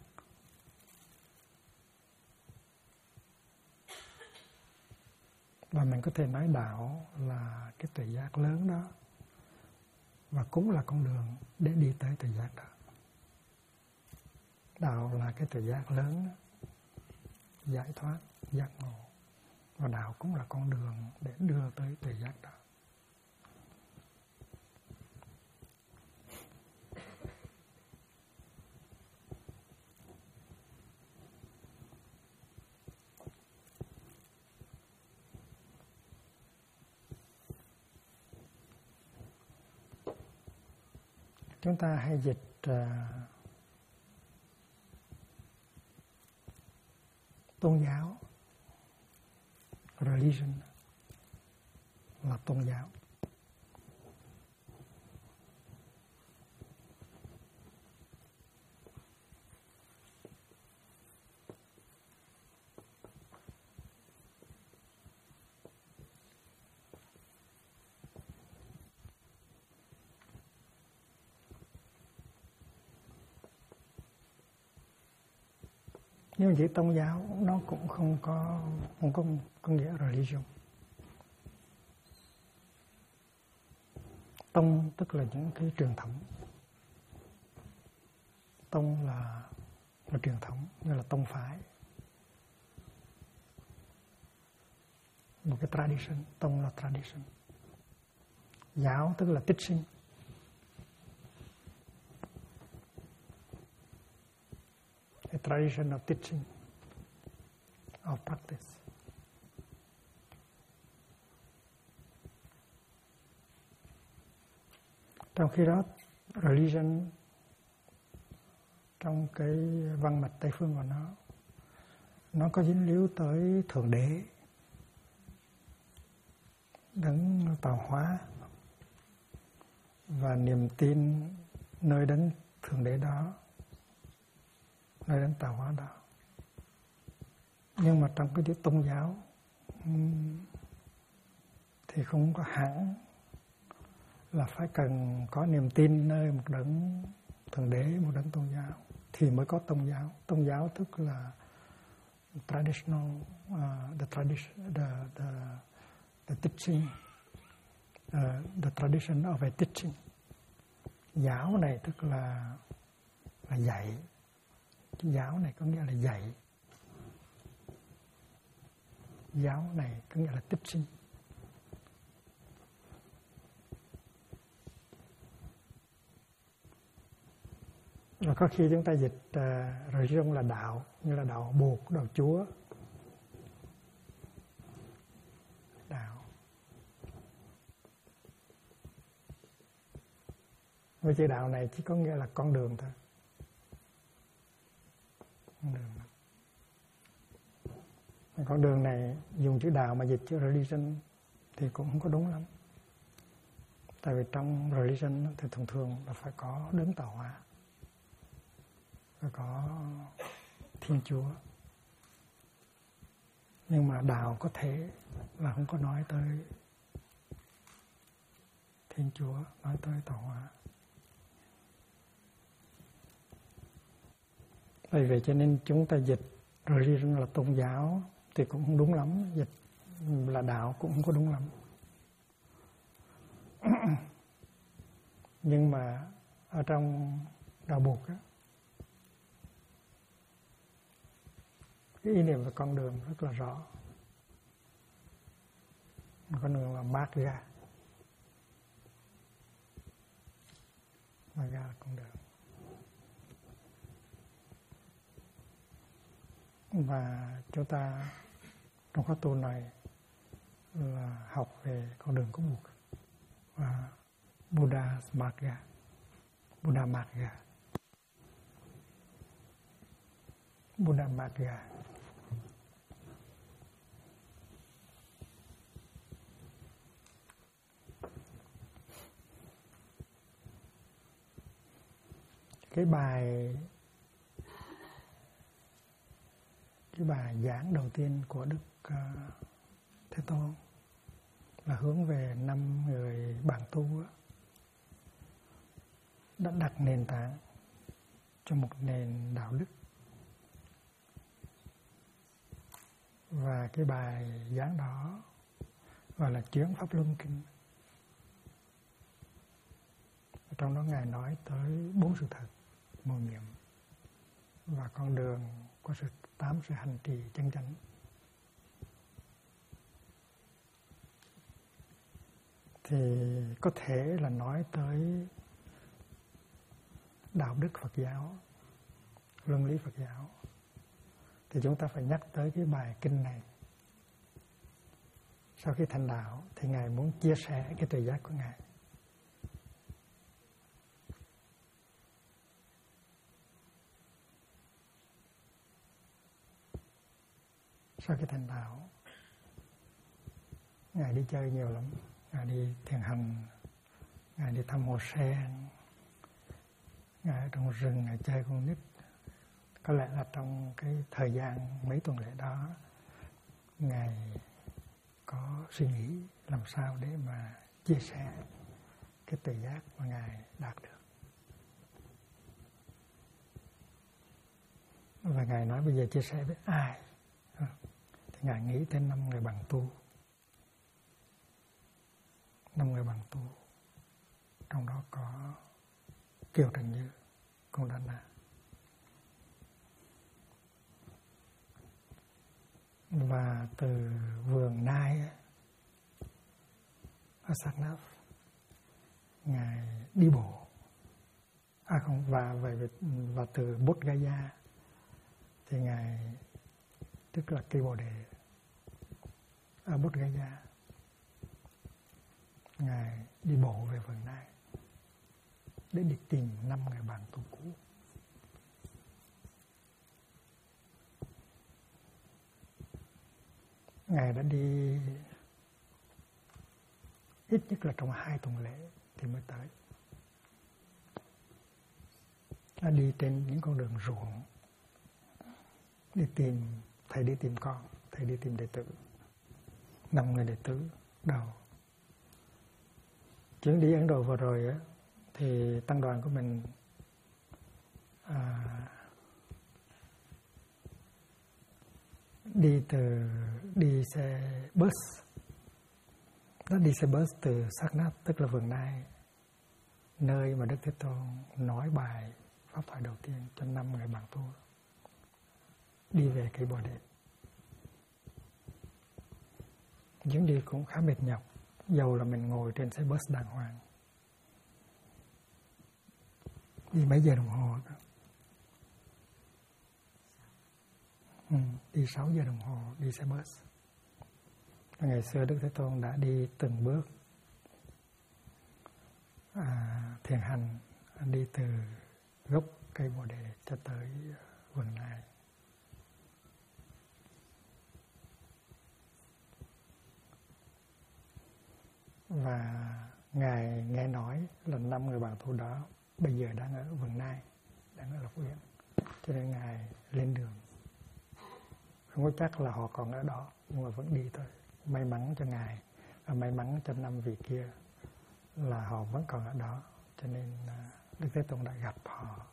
Và mình có thể nói đạo là cái tuệ giác lớn đó, và cũng là con đường để đi tới tuệ giác đó. Đạo là cái tuệ giác lớn, giải thoát, giác ngộ, và đạo cũng là con đường để đưa tới tuệ giác đó. Chúng ta hay dịch tôn giáo, religion là tôn giáo. Nhưng chữ tôn giáo nó cũng không có nghĩa religion. Tông tức là những cái truyền thống. Tông là truyền thống, như là tông phái. Một cái tradition, tông là tradition. Giáo tức là teaching. A tradition of teaching, of practice. Trong khi đó, religion trong cái văn mạch Tây phương của nó có dính líu tới Thượng Đế, Đấng tạo hóa, và niềm tin nơi Đấng Thượng Đế đó, nơi Đấng tạo hóa đó. Nhưng mà trong cái chữ tôn giáo thì không có hẳn là phải cần có niềm tin nơi một Đấng Thượng Đế, một Đấng tôn giáo thì mới có tôn giáo. Tôn giáo tức là traditional, the teaching, the tradition of a teaching. Giáo này tức là dạy. Giáo này có nghĩa là dạy. Giáo này có nghĩa là teaching. Và có khi chúng ta dịch religion là đạo, như là đạo Bụt, đạo Chúa. Đạo. Với chữ đạo này chỉ có nghĩa là con đường thôi. Con đường này dùng chữ đạo mà dịch chữ religion thì cũng không có đúng lắm. Tại vì trong religion thì thường thường là phải có Đấng tạo hóa, phải có Thiên Chúa. Nhưng mà đạo có thể là không có nói tới Thiên Chúa, nói tới tạo hóa. Bởi vậy cho nên chúng ta dịch religion là tôn giáo thì cũng không đúng lắm, dịch là đạo cũng không có đúng lắm. Nhưng mà ở trong đạo Bụt á, cái ý niệm về con đường rất là rõ. Con đường là Magga. Magga là con đường. Và chúng ta trong khóa tu này là học về con đường của Bụt và Buddha Magga, Buddha Magga, Buddha Magga. Cái bài giảng đầu tiên của Đức Thế Tôn là hướng về 5 người bạn tu đã đặt nền tảng cho một nền đạo đức. Và cái bài giảng đó gọi là Chuyển Pháp Luân Kinh. Trong đó Ngài nói tới 4 sự thật, mầu nhiệm và con đường của 8 sự hành trì chân chánh. Thì có thể là nói tới đạo đức Phật giáo, luân lý Phật giáo, thì chúng ta phải nhắc tới cái bài kinh này. Sau khi thành đạo thì Ngài muốn chia sẻ cái tuệ giác của Ngài. Sau khi thành đạo, Ngài đi chơi nhiều lắm. Ngài đi thiền hành, Ngài đi thăm hồ sen, Ngài ở trong rừng, Ngài chơi con nít. Có lẽ là trong cái thời gian mấy tuần lễ đó, Ngài có suy nghĩ làm sao để mà chia sẻ cái tuệ giác mà Ngài đạt được. Và Ngài nói bây giờ chia sẻ với ai? Thì Ngài nghĩ tới 5 người bạn tu. 5 người bạn tu. Trong đó có Kiều Trần Như, con Đà Na. Và từ vườn Nai ở Sarnath, Ngài đi bộ. Và từ Bodh Gaya thì Ngài, tức là cây Bồ Đề ở Bodh Gaya, Ngài đi bộ về vườn Nai để đi tìm 5 người bạn tu cũ. Ngài đã đi ít nhất là trong 2 tuần lễ thì mới tới. Đã đi trên những con đường ruộng, đi tìm, thầy đi tìm con, thầy đi tìm đệ tử. 5 người đệ tử đầu. Chuyến đi Ấn Độ vừa rồi á, thì tăng đoàn của mình đi xe bus. Nó đi xe bus từ Sarnath, tức là vườn Nai, nơi mà Đức Thế Tôn nói bài pháp thoại đầu tiên cho 5 người bạn tu, đi về cây Bồ Đề. Chuyến đi cũng khá mệt nhọc, dầu là mình ngồi trên xe bus đàng hoàng. Đi mấy giờ đồng hồ đó. Đi 6 giờ đồng hồ, đi xe bus. Ngày xưa Đức Thế Tôn đã đi từng bước thiền hành, đi từ gốc cây Bồ Đề cho tới vườn Nai. Và Ngài nghe nói là 5 người bạn tu đó bây giờ đang ở vườn Nai, đang ở Lộc Uyển, cho nên Ngài lên đường. Không có chắc là họ còn ở đó, nhưng mà vẫn đi thôi. May mắn cho Ngài và may mắn cho 5 vị kia là họ vẫn còn ở đó, cho nên Đức Thế Tôn đã gặp họ.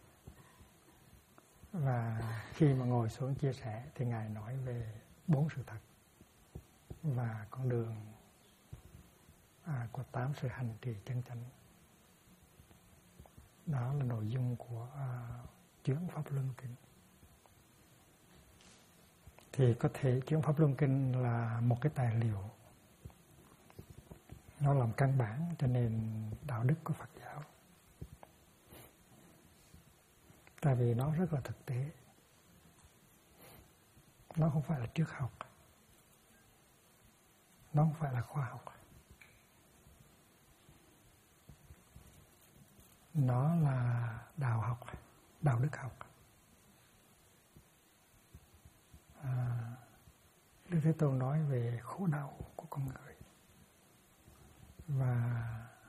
Và khi mà ngồi xuống chia sẻ thì Ngài nói về 4 sự thật và con đường của 8 sự hành trì chân chánh. Đó là nội dung của Chuyển Pháp Luân Kinh. Thì có thể Chuyển Pháp Luân Kinh là một cái tài liệu, nó làm căn bản cho nền đạo đức của Phật giáo. Tại vì nó rất là thực tế. Nó không phải là triết học, nó không phải là khoa học. Nó là đạo học, đạo đức học. Đức Thế Tôn nói về khổ đau của con người và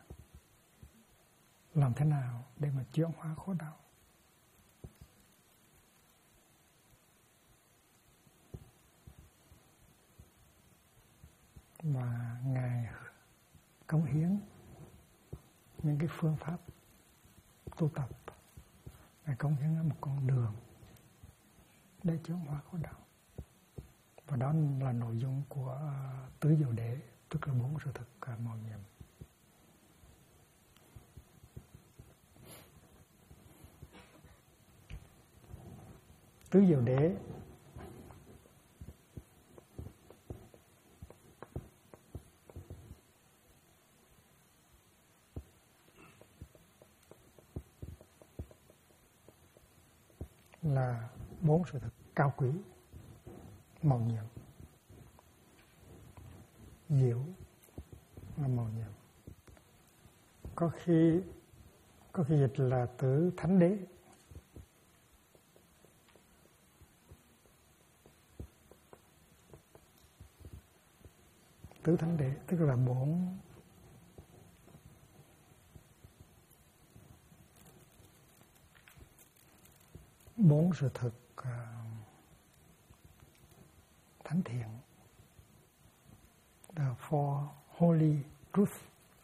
làm thế nào để mà chuyển hóa khổ đau. Và Ngài cống hiến những cái phương pháp tu tập, Ngài cống hiến một con đường để chuyển hóa khổ đau. Và đó là nội dung của tứ diệu đế, tức là 4 sự thực mầu nhiệm. Tứ diệu đế là 4 sự thực cao quý, mầu nhiệm. Diệu là mầu nhiệm. Có khi dịch là tứ thánh đế. Tứ thánh đế tức là 4 sự thực thánh thiện. The four holy truths.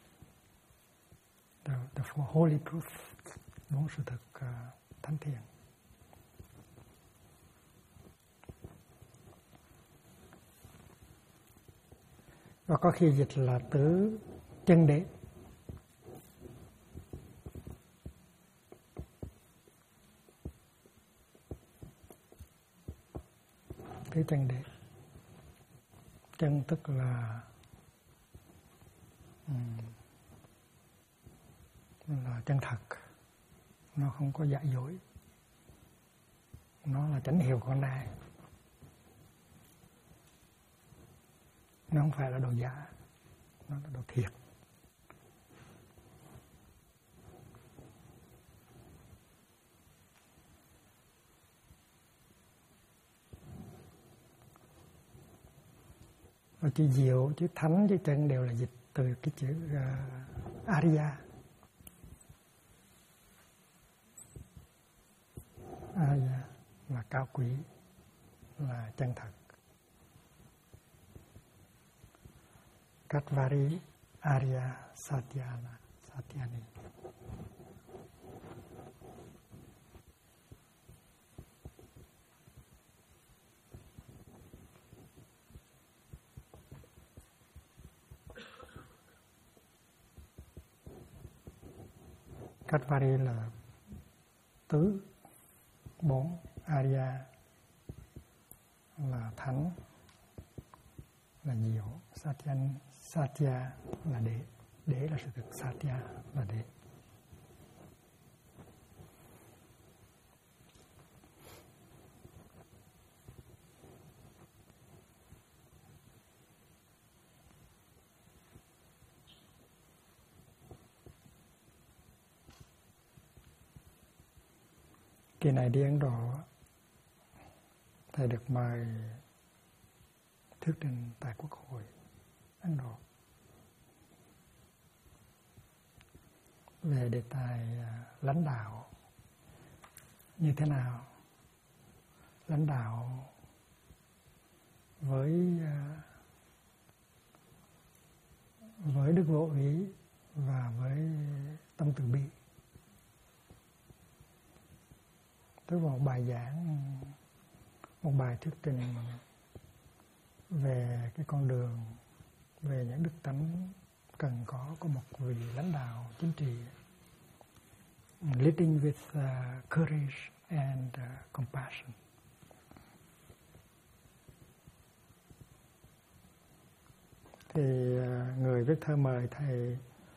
The four holy truths. 4 sự thực thánh thiện. và có khi dịch là tứ chân đế. Tứ chân đế. Chân tức là chân thật, nó không có giả dối, nó là chánh hiệu con nai, nó không phải là đồ giả, nó là đồ thiệt. Và chữ diệu, chữ thánh, chữ chân đều là dịch từ cái chữ Arya. Arya là cao quý, là chân thật. Katvari Arya Satyana Satyani. Katvari là tứ, bốn, Arya là thánh, là diệu, Satya là đế là sự thực, Satya là đế. Kỳ này đi Ấn Độ, thầy được mời thuyết trình tại Quốc hội Ấn Độ về đề tài lãnh đạo như thế nào, lãnh đạo với đức vô ý và với tâm từ bi. Tức là một bài giảng, một bài thuyết trình về cái con đường, về những đức tánh cần có của một vị lãnh đạo chính trị. Leading with courage and compassion. Thì người viết thơ mời thầy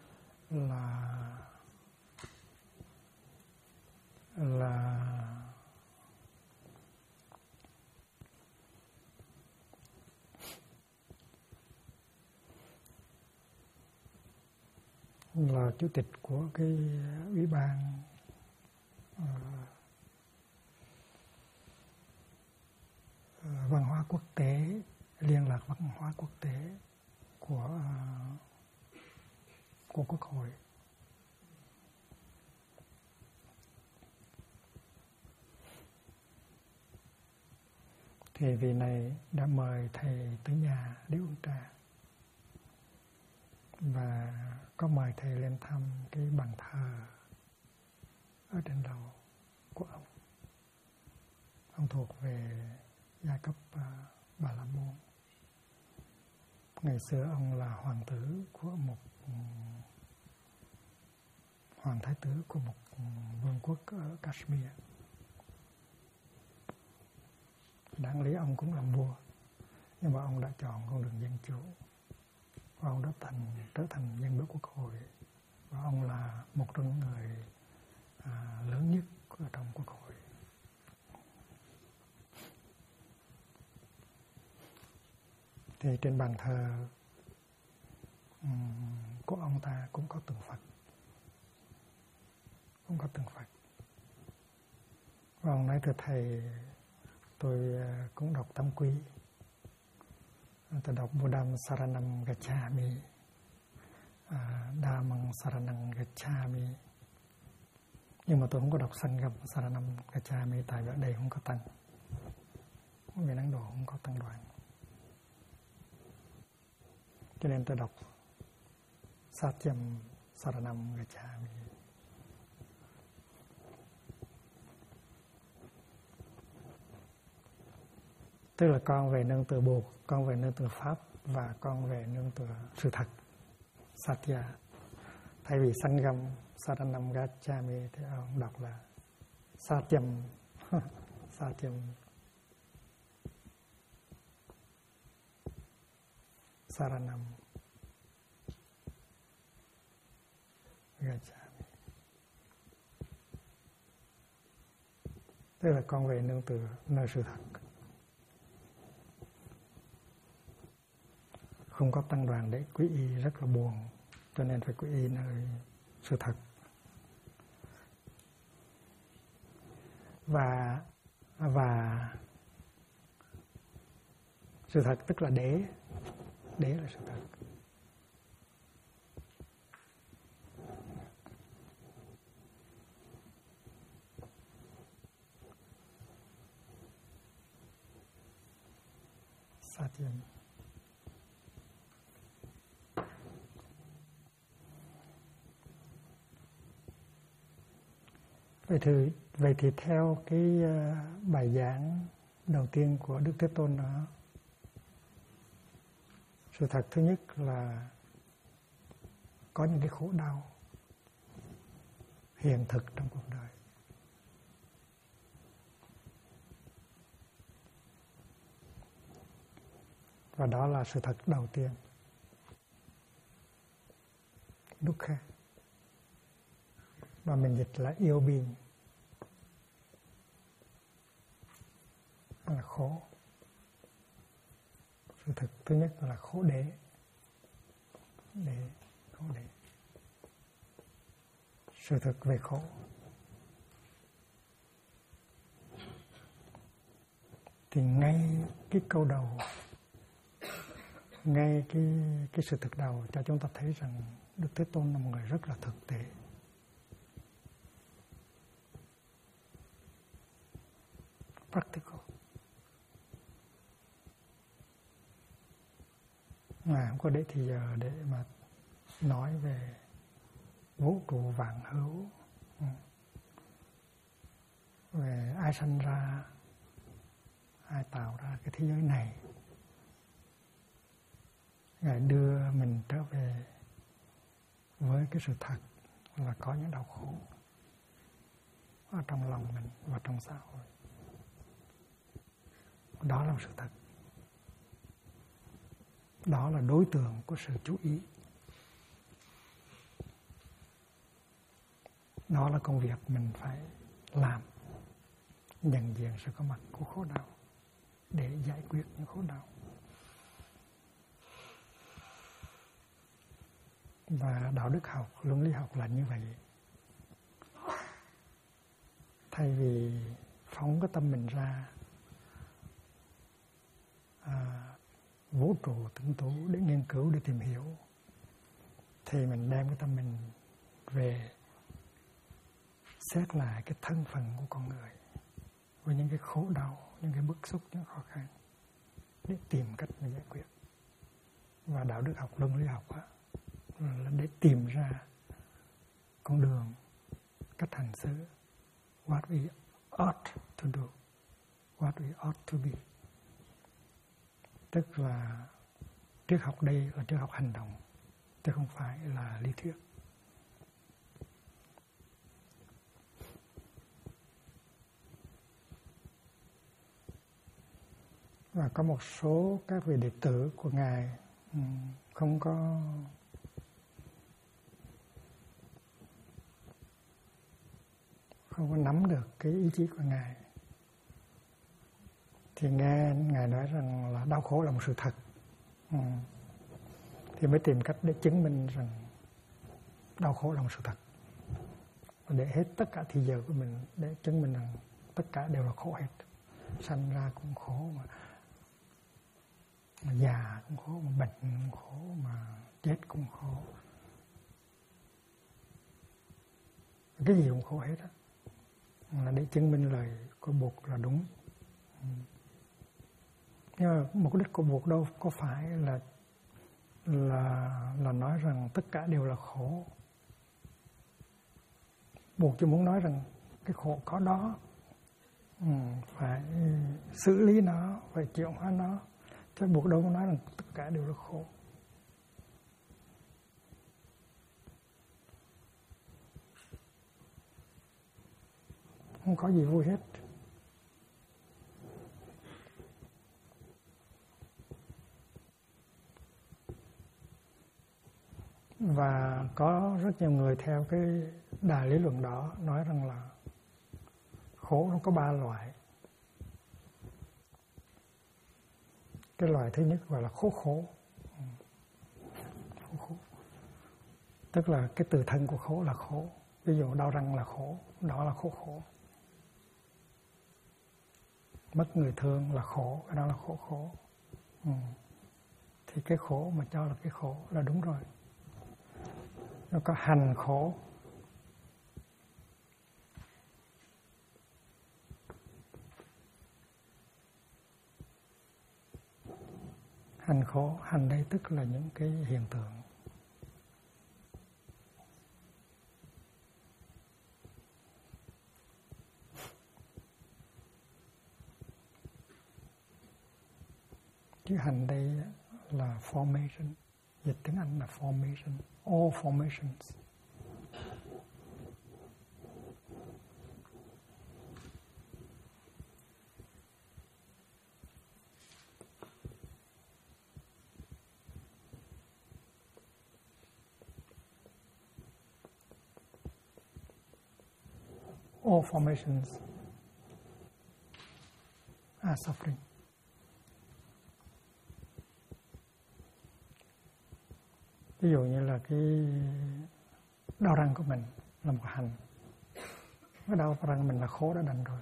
là chủ tịch của cái ủy ban văn hóa quốc tế, liên lạc văn hóa quốc tế của Quốc hội. Thì vị này đã mời thầy tới nhà để uống trà và có mời thầy lên thăm cái bàn thờ ở trên đầu của ông. Ông thuộc về giai cấp Bà La Môn. Ngày xưa ông là hoàng tử của một hoàng thái tử của một vương quốc ở Kashmir. Đáng lý ông cũng làm vua, nhưng mà ông đã chọn con đường dân chủ và ông đã trở thành dân biểu Quốc hội, và ông là một trong những người lớn nhất ở trong Quốc hội. Thì trên bàn thờ của ông ta cũng có tượng Phật, và ông nói thưa thầy, tôi cũng đọc Tam Quy, tôi đọc Buddham Saranam Gacchami, Dhammam Saranam Gacchami, nhưng mà tôi không có đọc Sangham Saranam Gacchami, tại vì ở đây không có tăng, bên Ấn Độ không có tăng đoàn, cho nên tôi đọc Satyam Saranam Gacchami. Tức là con về nương tựa Bụt, con về nương tựa Pháp, và con về nương tựa sự thật Satya. Thay vì Sangam Saranam Gacchami thì ông đọc là Satyam Satyam Saranam Gacchami. Tức là con về nương tựa nơi sự thật. Không có tăng đoàn để quy y rất là buồn, cho nên phải quy y nơi sự thật. Và sự thật tức là đế là sự thật. Satyam. Vậy thì theo cái bài giảng đầu tiên của Đức Thế Tôn đó, sự thật thứ nhất là có những cái khổ đau hiện thực trong cuộc đời. Và đó là sự thật đầu tiên. Dukkha. Và mình dịch là yêu biên, là khổ. Sự thật thứ nhất là khổ đế, khổ đế. Sự thật về khổ. Thì ngay cái câu đầu, ngay cái sự thực đầu cho chúng ta thấy rằng Đức Thế Tôn là một người rất là thực tế. Practical. Ngài không có để thì giờ để mà nói về vũ trụ vạn hữu, về ai sanh ra, ai tạo ra cái thế giới này. Ngài đưa mình trở về với cái sự thật là có những đau khổ ở trong lòng mình và trong xã hội. Đó là sự thật. Đó là đối tượng của sự chú ý. Đó là công việc mình phải làm, nhận diện sự có mặt của khổ đau để giải quyết những khổ đau. Và đạo đức học, luân lý học là như vậy. Thay vì phóng cái tâm mình ra vũ trụ tinh tú để nghiên cứu, để tìm hiểu, thì mình đem cái tâm mình về xét lại cái thân phận của con người với những cái khổ đau, những cái bức xúc, những khó khăn để tìm cách mà giải quyết. Và đạo đức học, luân lý học là để tìm ra con đường, cách hành xử, what we ought to do, what we ought to be. Tức là triết học đây là triết học hành động, chứ không phải là lý thuyết. Và có một số các vị đệ tử của Ngài không có nắm được cái ý chí của Ngài, thì nghe Ngài nói rằng là đau khổ là một sự thật, thì mới tìm cách để chứng minh rằng đau khổ là một sự thật, và để hết tất cả thì giờ của mình để chứng minh rằng tất cả đều là khổ hết. Sanh ra cũng khổ, mà già cũng khổ, mà bệnh cũng khổ, mà chết cũng khổ, cái gì cũng khổ hết á, là để chứng minh lời của Bụt là đúng. Nhưng mà mục đích của Bụt đâu có phải là nói rằng tất cả đều là khổ. Bụt chỉ muốn nói rằng cái khổ có đó, phải xử lý nó, phải chuyển hóa nó, Chứ buộc đâu có nói rằng tất cả đều là khổ. Không có gì vui hết. Và có rất nhiều người theo cái đà lý luận đó nói rằng là khổ nó có 3 loại. Cái loại thứ nhất gọi là khổ khổ. Khổ. Tức là cái từ thân của khổ là khổ. Ví dụ đau răng là khổ, đó là khổ khổ. Mất người thương là khổ, cái đó là khổ khổ. Thì cái khổ mà cho là cái khổ là đúng rồi. Nó có hành khổ. Hành khổ, hành đây tức là những cái hiện tượng. Chữ hành đây là formation, dịch tiếng Anh là formation, all formations. All formations are suffering. Ví dụ như là cái đau răng của mình là một hành. Cái đau răng mình là khổ đã đành rồi.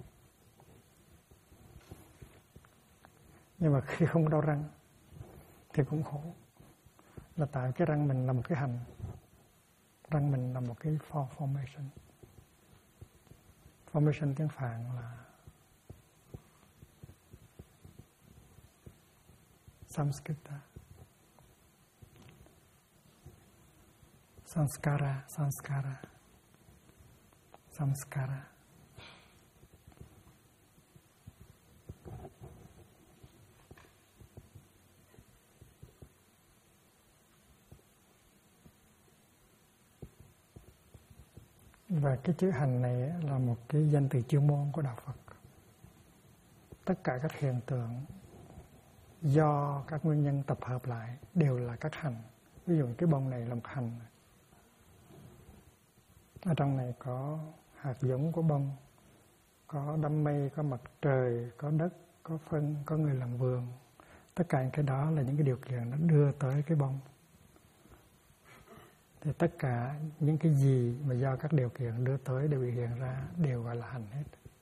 Nhưng mà khi không đau răng thì cũng khổ. Là tại cái răng mình là một cái hành. Răng mình là một cái formation. Formation tiếng Phạn là Samskita. Sanskara. Và cái chữ hành này là một cái danh từ chuyên môn của Đạo Phật. Tất cả các hiện tượng do các nguyên nhân tập hợp lại đều là các hành. Ví dụ cái bông này là một hành. Ở trong này có hạt giống của bông, có đám mây, có mặt trời, có đất, có phân, có người làm vườn. Tất cả những cái đó là những cái điều kiện nó đưa tới cái bông. Thì tất cả những cái gì mà do các điều kiện đưa tới đều bị hiện ra đều gọi là hành hết.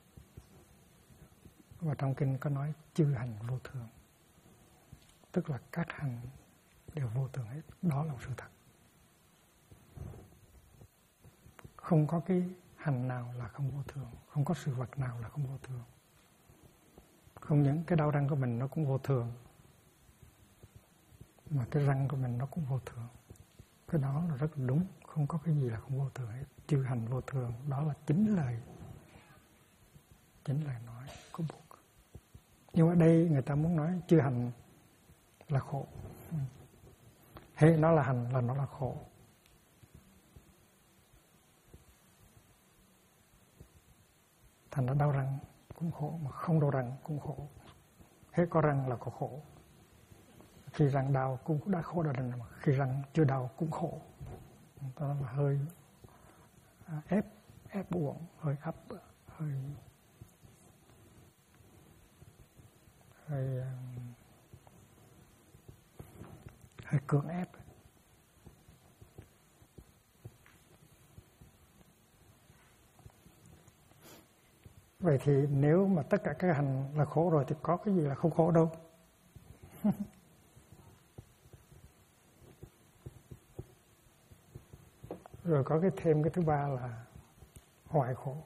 Và trong kinh có nói chư hành vô thường. Tức là các hành đều vô thường hết. Đó là một sự thật. Không có cái hành nào là không vô thường. Không có sự vật nào là không vô thường. Không những cái đau răng của mình nó cũng vô thường, mà cái răng của mình nó cũng vô thường. Cái đó là rất là đúng. Không có cái gì là không vô thường hết. Chư hành vô thường. Đó là chính lời nói của Buddha. Nhưng ở đây người ta muốn nói chư hành là khổ. Hễ nó là hành là nó là khổ. Thành ra đau răng cũng khổ, mà không đau răng cũng khổ. Hết có răng là có khổ. Khi răng đau cũng đã khổ rồi, mà khi răng chưa đau cũng khổ. Đó là hơi ép buộc, hơi áp, hơi cưỡng ép. Vậy thì nếu mà tất cả các hành là khổ rồi thì có cái gì là không khổ đâu. Rồi có thêm cái thứ ba là hoại khổ.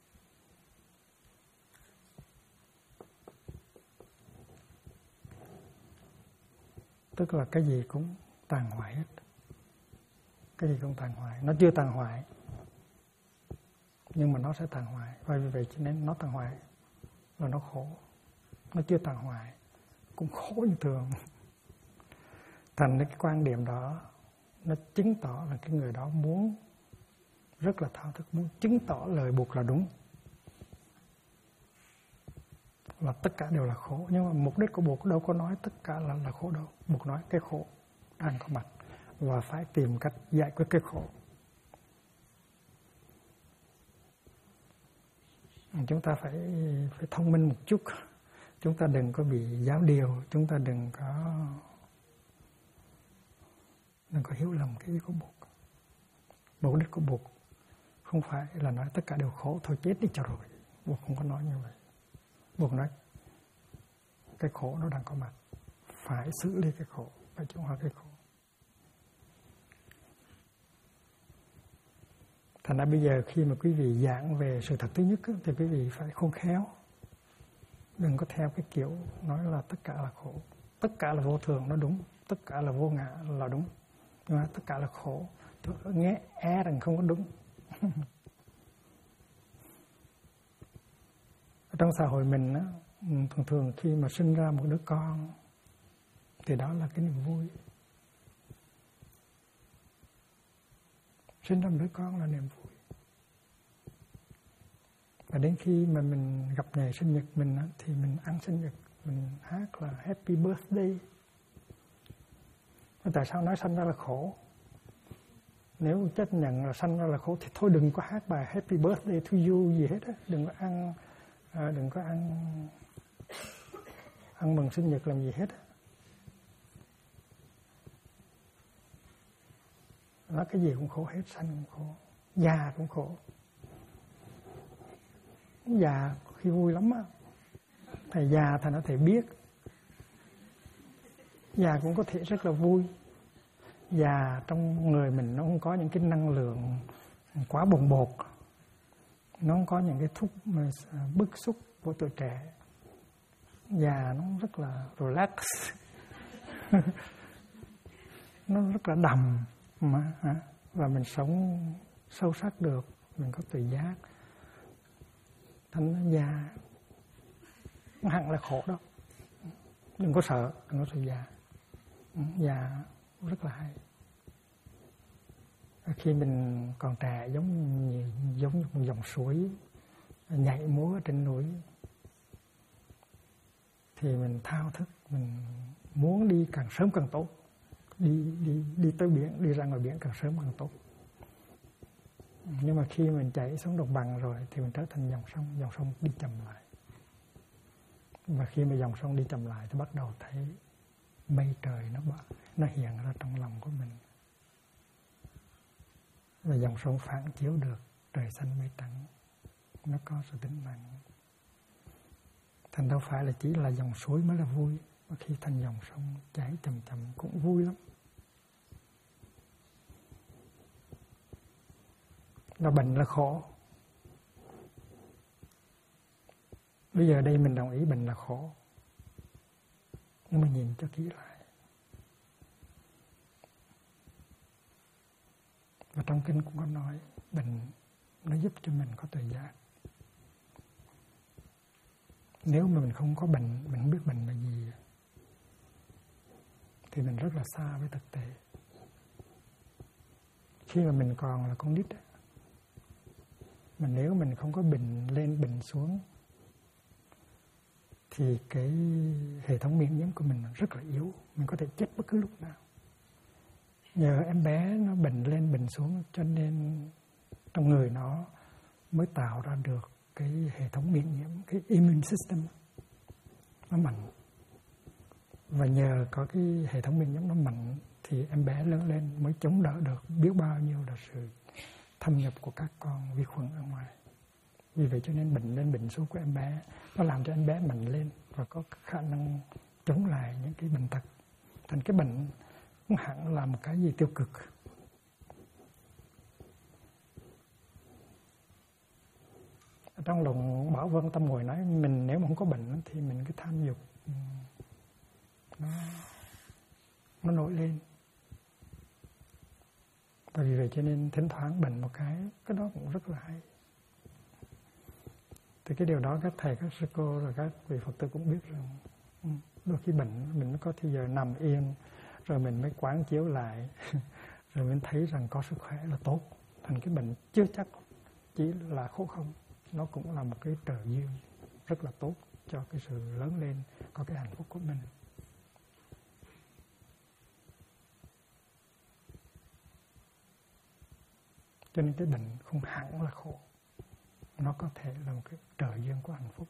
Tức là cái gì cũng tàn hoại hết. Cái gì cũng tàn hoại. Nó chưa tàn hoại, nhưng mà nó sẽ tàn hoại. Và vì vậy cho nên nó tàn hoại là nó khổ. Nó chưa tàn hoại, cũng khổ như thường. Thành cái quan điểm đó nó chứng tỏ là cái người đó muốn rất là thao thức, muốn chứng tỏ lời buộc là đúng, là tất cả đều là khổ. Nhưng mà mục đích của buộc đâu có nói tất cả là khổ đâu. Buộc nói cái khổ đang có mặt và phải tìm cách giải quyết cái khổ. Chúng ta phải thông minh một chút. Chúng ta đừng có bị giáo điều, chúng ta đừng có hiểu lầm cái ý của buộc. Mục đích của buộc không phải là nói tất cả đều khổ, thôi chết đi cho rồi. Buộc không có nói như vậy. Buộc nói cái khổ nó đang có mặt, phải xử lý cái khổ, phải chuyển hóa cái khổ. Thành ra bây giờ khi mà quý vị giảng về sự thật thứ nhất thì quý vị phải khôn khéo. Đừng có theo cái kiểu nói là tất cả là khổ, tất cả là vô thường nó đúng, tất cả là vô ngã là đúng, nhưng mà tất cả là khổ nghe rằng không có đúng. Trong xã hội mình á, thường khi mà sinh ra một đứa con thì đó là cái niềm vui. Sinh ra một đứa con là niềm vui. Và đến khi mà mình gặp ngày sinh nhật mình á, thì mình ăn sinh nhật, mình hát là Happy Birthday. Tại sao nói sanh ra là khổ? Nếu chấp nhận là sanh ra là khổ thì thôi đừng có hát bài Happy Birthday to you gì hết á. Đừng có ăn mừng sinh nhật làm gì hết á. Nói cái gì cũng khổ hết, sanh cũng khổ, già cũng khổ. Già khi vui lắm á. Thầy già thầy nó thể biết. Già cũng có thể rất là vui. Già trong người mình nó không có những cái năng lượng quá bồng bột, nó không có những cái thúc bức xúc của tuổi trẻ. Già nó rất là relax. Nó rất là đầm mà, và mình sống sâu sắc được, mình có tự giác. Thành nó già nó hẳn là khổ đâu. Đừng có sợ, đừng có sợ già. Già rất là hay. Khi mình còn trẻ giống như một dòng suối nhảy múa ở trên núi thì mình thao thức, mình muốn đi càng sớm càng tốt, đi tới biển, đi ra ngoài biển càng sớm càng tốt. Nhưng mà khi mình chạy xuống đồng bằng rồi thì mình trở thành dòng sông đi chậm lại. Và khi mà dòng sông đi chậm lại thì bắt đầu thấy mây trời nó hiện ra trong lòng của mình. Và dòng sông phản chiếu được trời xanh mây trắng, nó có sự tĩnh lặng. Thành đâu phải là chỉ là dòng suối mới là vui, mà khi thành dòng sông chảy chậm chậm cũng vui lắm. Và bệnh là khổ. Bây giờ đây mình đồng ý bệnh là khổ, nhưng mà nhìn cho kỹ lại. Và trong kinh cũng có nói bệnh nó giúp cho mình có tự giác. Nếu mà mình không có bệnh, mình không biết bệnh là gì, thì mình rất là xa với thực tế. Khi mà mình còn là con nít, mà nếu mình không có bệnh lên bệnh xuống thì cái hệ thống miễn nhiễm của mình rất là yếu, mình có thể chết bất cứ lúc nào. Nhờ em bé nó bệnh lên bệnh xuống cho nên trong người nó mới tạo ra được cái hệ thống miễn nhiễm, cái immune system nó mạnh. Và nhờ có cái hệ thống miễn nhiễm nó mạnh thì em bé lớn lên mới chống đỡ được biết bao nhiêu là sự thâm nhập của các con vi khuẩn ở ngoài. Vì vậy cho nên bệnh lên bệnh xuống của em bé nó làm cho em bé mạnh lên và có khả năng chống lại những cái bệnh tật. Thành cái bệnh không hẳn là một cái gì tiêu cực. Trong lòng Bảo Vân Tâm ngồi nói mình nếu mà không có bệnh thì mình cái tham dục nó nổi lên. Và vì vậy cho nên thỉnh thoảng bệnh một cái đó cũng rất là hay. Thì cái điều đó các thầy, các sư cô rồi các vị Phật tử cũng biết rằng Đôi khi bệnh mình có thì giờ nằm yên rồi mình mới quán chiếu lại rồi mình thấy rằng có sức khỏe là tốt. Thành cái bệnh chưa chắc chỉ là khổ không, nó cũng là một cái trợ duyên rất là tốt cho cái sự lớn lên, có cái hạnh phúc của mình. Cho nên cái bệnh không hẳn là khổ, nó có thể là một cái trợ duyên của hạnh phúc.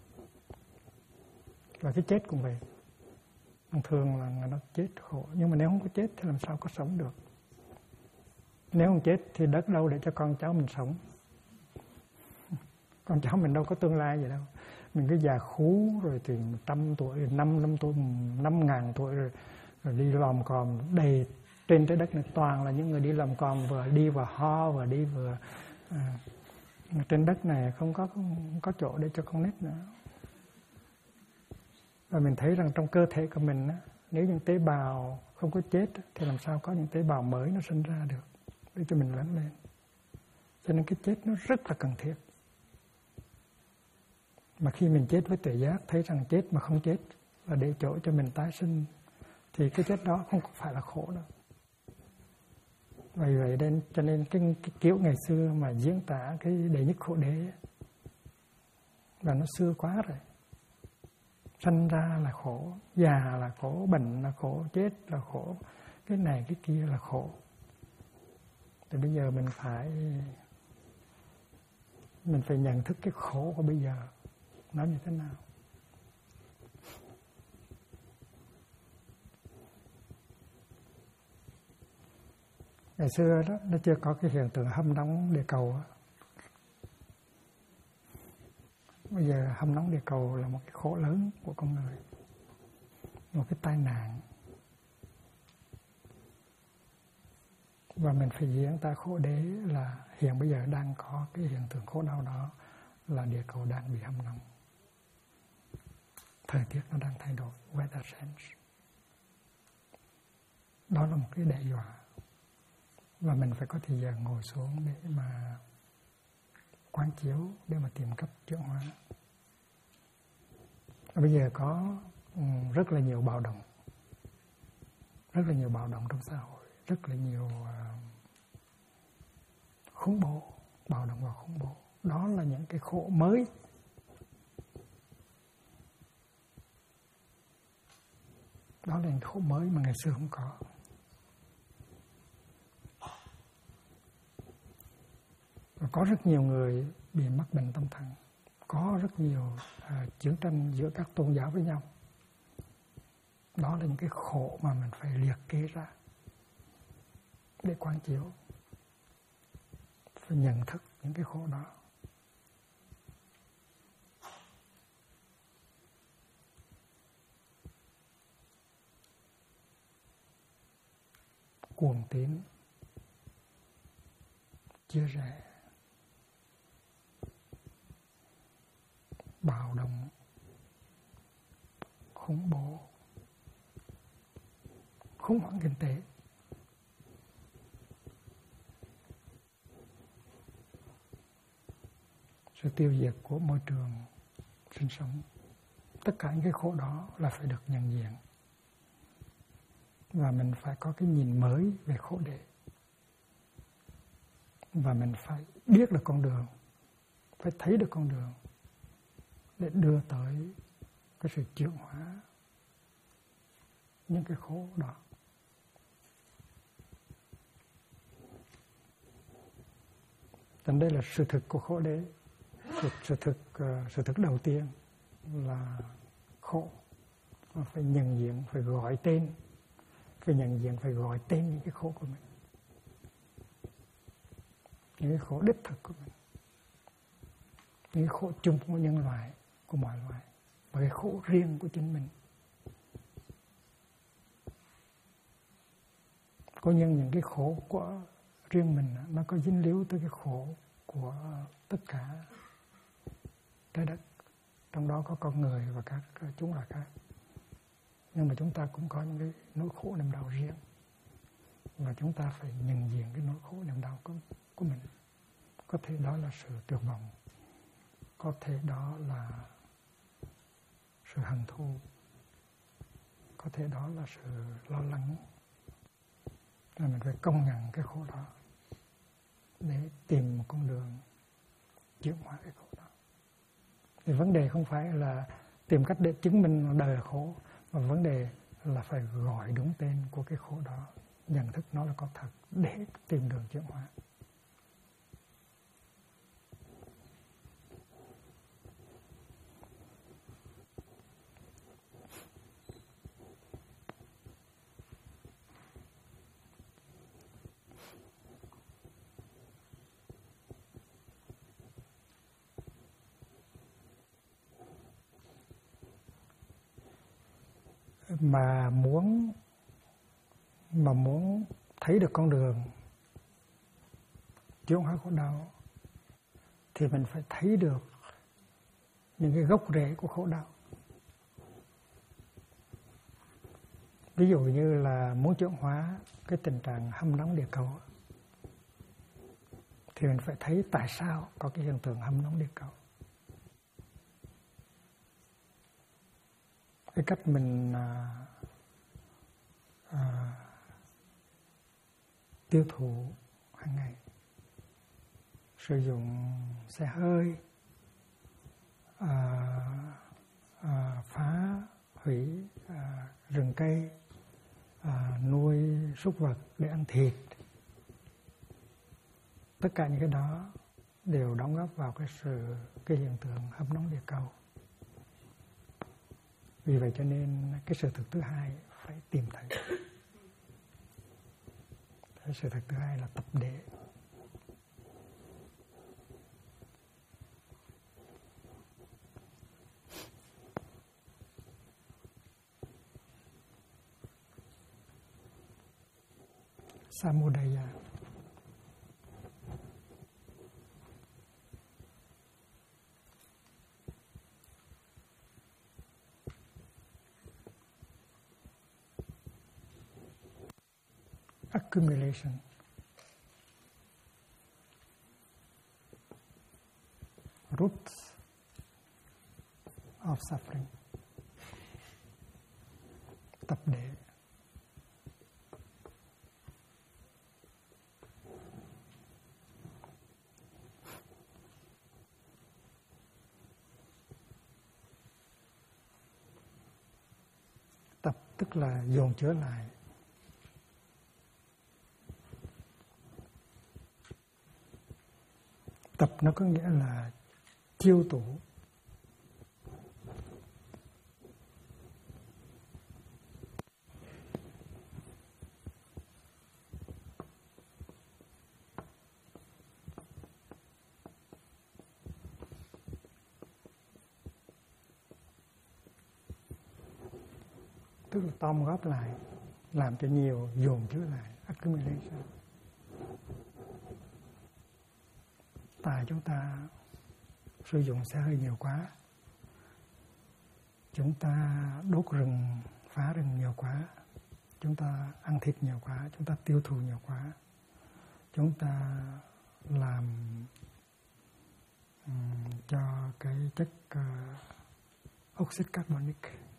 Và cái chết cũng vậy. Thường là nó chết khổ, nhưng mà nếu không có chết thì làm sao có sống được. Nếu không chết thì đất đâu để cho con cháu mình sống. Con cháu mình đâu có tương lai gì đâu. Mình cứ già khú rồi thì 100 tuổi, 5 tuổi, 5.000 tuổi rồi đi lòm còm đầy trên trái đất này, toàn là những người đi lòm còm, vừa đi vừa ho, vừa đi vừa trên đất này không có chỗ để cho con nít nữa. Và mình thấy rằng trong cơ thể của mình á, nếu những tế bào không có chết thì làm sao có những tế bào mới nó sinh ra được để cho mình lớn lên. Cho nên cái chết nó rất là cần thiết. Mà khi mình chết với tuệ giác, thấy rằng chết mà không chết và để chỗ cho mình tái sinh, thì cái chết đó không phải là khổ đâu. Vậy nên cho nên cái kiểu ngày xưa mà diễn tả cái đệ nhất khổ đế là nó xưa quá rồi. Sanh ra là khổ, già là khổ, bệnh là khổ, chết là khổ, cái này cái kia là khổ. Thì bây giờ mình phải nhận thức cái khổ của bây giờ nó như thế nào. Ngày xưa đó nó chưa có cái hiện tượng hâm nóng địa cầu đó. Bây giờ hâm nóng địa cầu là một cái khổ lớn của con người, một cái tai nạn. Và mình phải diễn tả khổ đế là hiện bây giờ đang có cái hiện tượng khổ đau đó, là địa cầu đang bị hâm nóng. Thời tiết nó đang thay đổi, weather change. Đó là một cái đe dọa. Và mình phải có thời gian ngồi xuống để mà quán chiếu, để mà tìm cách chuyển hóa. Và bây giờ có rất là nhiều bạo động. Rất là nhiều bạo động trong xã hội. Rất là nhiều khủng bố, bạo động và khủng bố. Đó là những cái khổ mới. Đó là những khổ mới mà ngày xưa không có. Và có rất nhiều người bị mắc bệnh tâm thần. Có rất nhiều chiến tranh giữa các tôn giáo với nhau. Đó là những cái khổ mà mình phải liệt kê ra để quán chiếu. Phải nhận thức những cái khổ đó. Cuồng tín, chia rẽ, bạo động, khủng bố, khủng hoảng kinh tế, sự tiêu diệt của môi trường sinh sống. Tất cả những cái khổ đó là phải được nhận diện. Và mình phải có cái nhìn mới về khổ đế. Và mình phải biết được con đường, phải thấy được con đường để đưa tới cái sự chuyển hóa những cái khổ đó. Nên đây là sự thực của khổ đế. Sự thực đầu tiên là khổ. Mà phải nhận diện, phải gọi tên. Phải nhận diện, phải gọi tên những cái khổ của mình. Những cái khổ đích thực của mình. Những cái khổ chung của nhân loại, của mọi loài. Và cái khổ riêng của chính mình. Có những cái khổ của riêng mình nó có dính líu tới cái khổ của tất cả trái đất. Trong đó có con người và các chúng là khác. Nhưng mà chúng ta cũng có những cái nỗi khổ niềm đau riêng. Và chúng ta phải nhận diện cái nỗi khổ niềm đau của mình. Có thể đó là sự tuyệt vọng. Có thể đó là sự hận thù. có thể đó là sự lo lắng, là mình phải công nhận cái khổ đó để tìm một con đường chuyển hóa cái khổ đó. Thì vấn đề không phải là tìm cách để chứng minh đời là khổ, mà vấn đề là phải gọi đúng tên của cái khổ đó, nhận thức nó là có thật để tìm đường chuyển hóa. Mà muốn thấy được con đường chuyển hóa khổ đau thì mình phải thấy được những cái gốc rễ của khổ đau. Ví dụ như là muốn chuyển hóa cái tình trạng hâm nóng địa cầu thì mình phải thấy tại sao có cái hiện tượng hâm nóng địa cầu. Cái cách mình tiêu thụ hàng ngày, sử dụng xe hơi, phá hủy rừng cây, nuôi súc vật để ăn thịt, tất cả những cái đó đều đóng góp vào cái hiện tượng hâm nóng địa cầu. Vì vậy cho nên cái sự thực thứ hai phải tìm thấy. Cái sự thực thứ hai là tập để. Samudaya. Accumulation. Roots of suffering. Tập để. Tập tức là dồn chứa lại. Tập nó có nghĩa là chiêu tụ. Tức là tom góp lại, làm cho nhiều, dồn chứa lại, accumulation. Tại chúng ta sử dụng xe hơi nhiều quá, chúng ta đốt rừng, phá rừng nhiều quá, chúng ta ăn thịt nhiều quá, chúng ta tiêu thụ nhiều quá, chúng ta làm cho cái chất oxit carbonic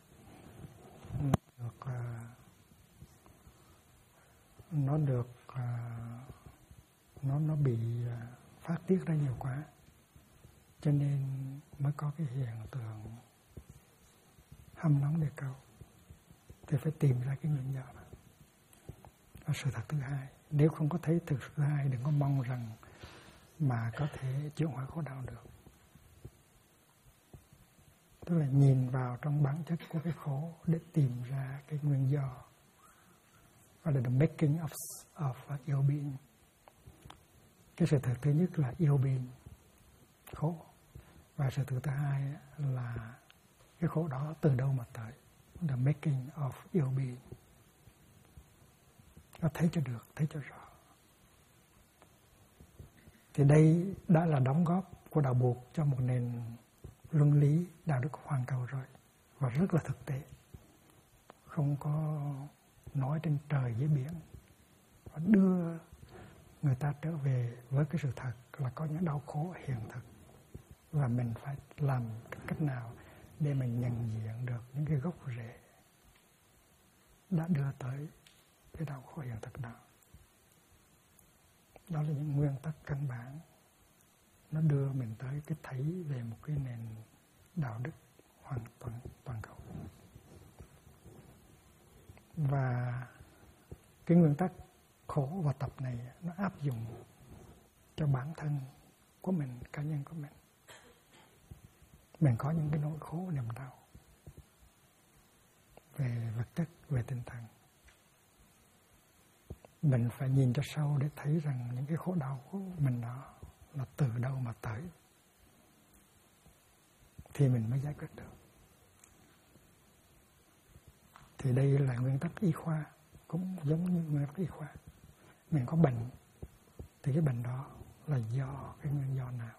nó bị phát tiết ra nhiều quá, cho nên mới có cái hiện tượng hâm nóng địa cầu. Thì phải tìm ra cái nguyên do đó. Và sự thật thứ hai, nếu không có thấy thực sự thứ hai, đừng có mong rằng mà có thể chuyển hóa khổ đau được. Tức là nhìn vào trong bản chất của cái khổ để tìm ra cái nguyên do. Gọi là the making of ill being. Cái sự thật thứ nhất là ill being, khổ. Và sự thật thứ hai là cái khổ đó từ đâu mà tới. The making of ill being. Nó thấy cho được, thấy cho rõ. Thì đây đã là đóng góp của đạo Buộc cho một nền luân lý đạo đức hoàn cầu rồi. Và rất là thực tế. Không có nói trên trời dưới biển. Và đưa người ta trở về với cái sự thật là có những đau khổ hiện thực. Và mình phải làm cách nào để mình nhận diện được những cái gốc rễ đã đưa tới cái đau khổ hiện thực đó. Đó là những nguyên tắc căn bản, nó đưa mình tới cái thấy về một cái nền đạo đức hoàn toàn cầu. Và cái nguyên tắc khổ và tập này nó áp dụng cho bản thân của mình, cá nhân của mình. Mình có những cái nỗi khổ niềm đau về vật chất, về tinh thần. Mình phải nhìn cho sâu để thấy rằng những cái khổ đau của mình đó là từ đâu mà tới, thì mình mới giải quyết được. Thì đây là nguyên tắc y khoa, cũng giống như nguyên tắc y khoa. Mình có bệnh thì cái bệnh đó là do cái nguyên do nào?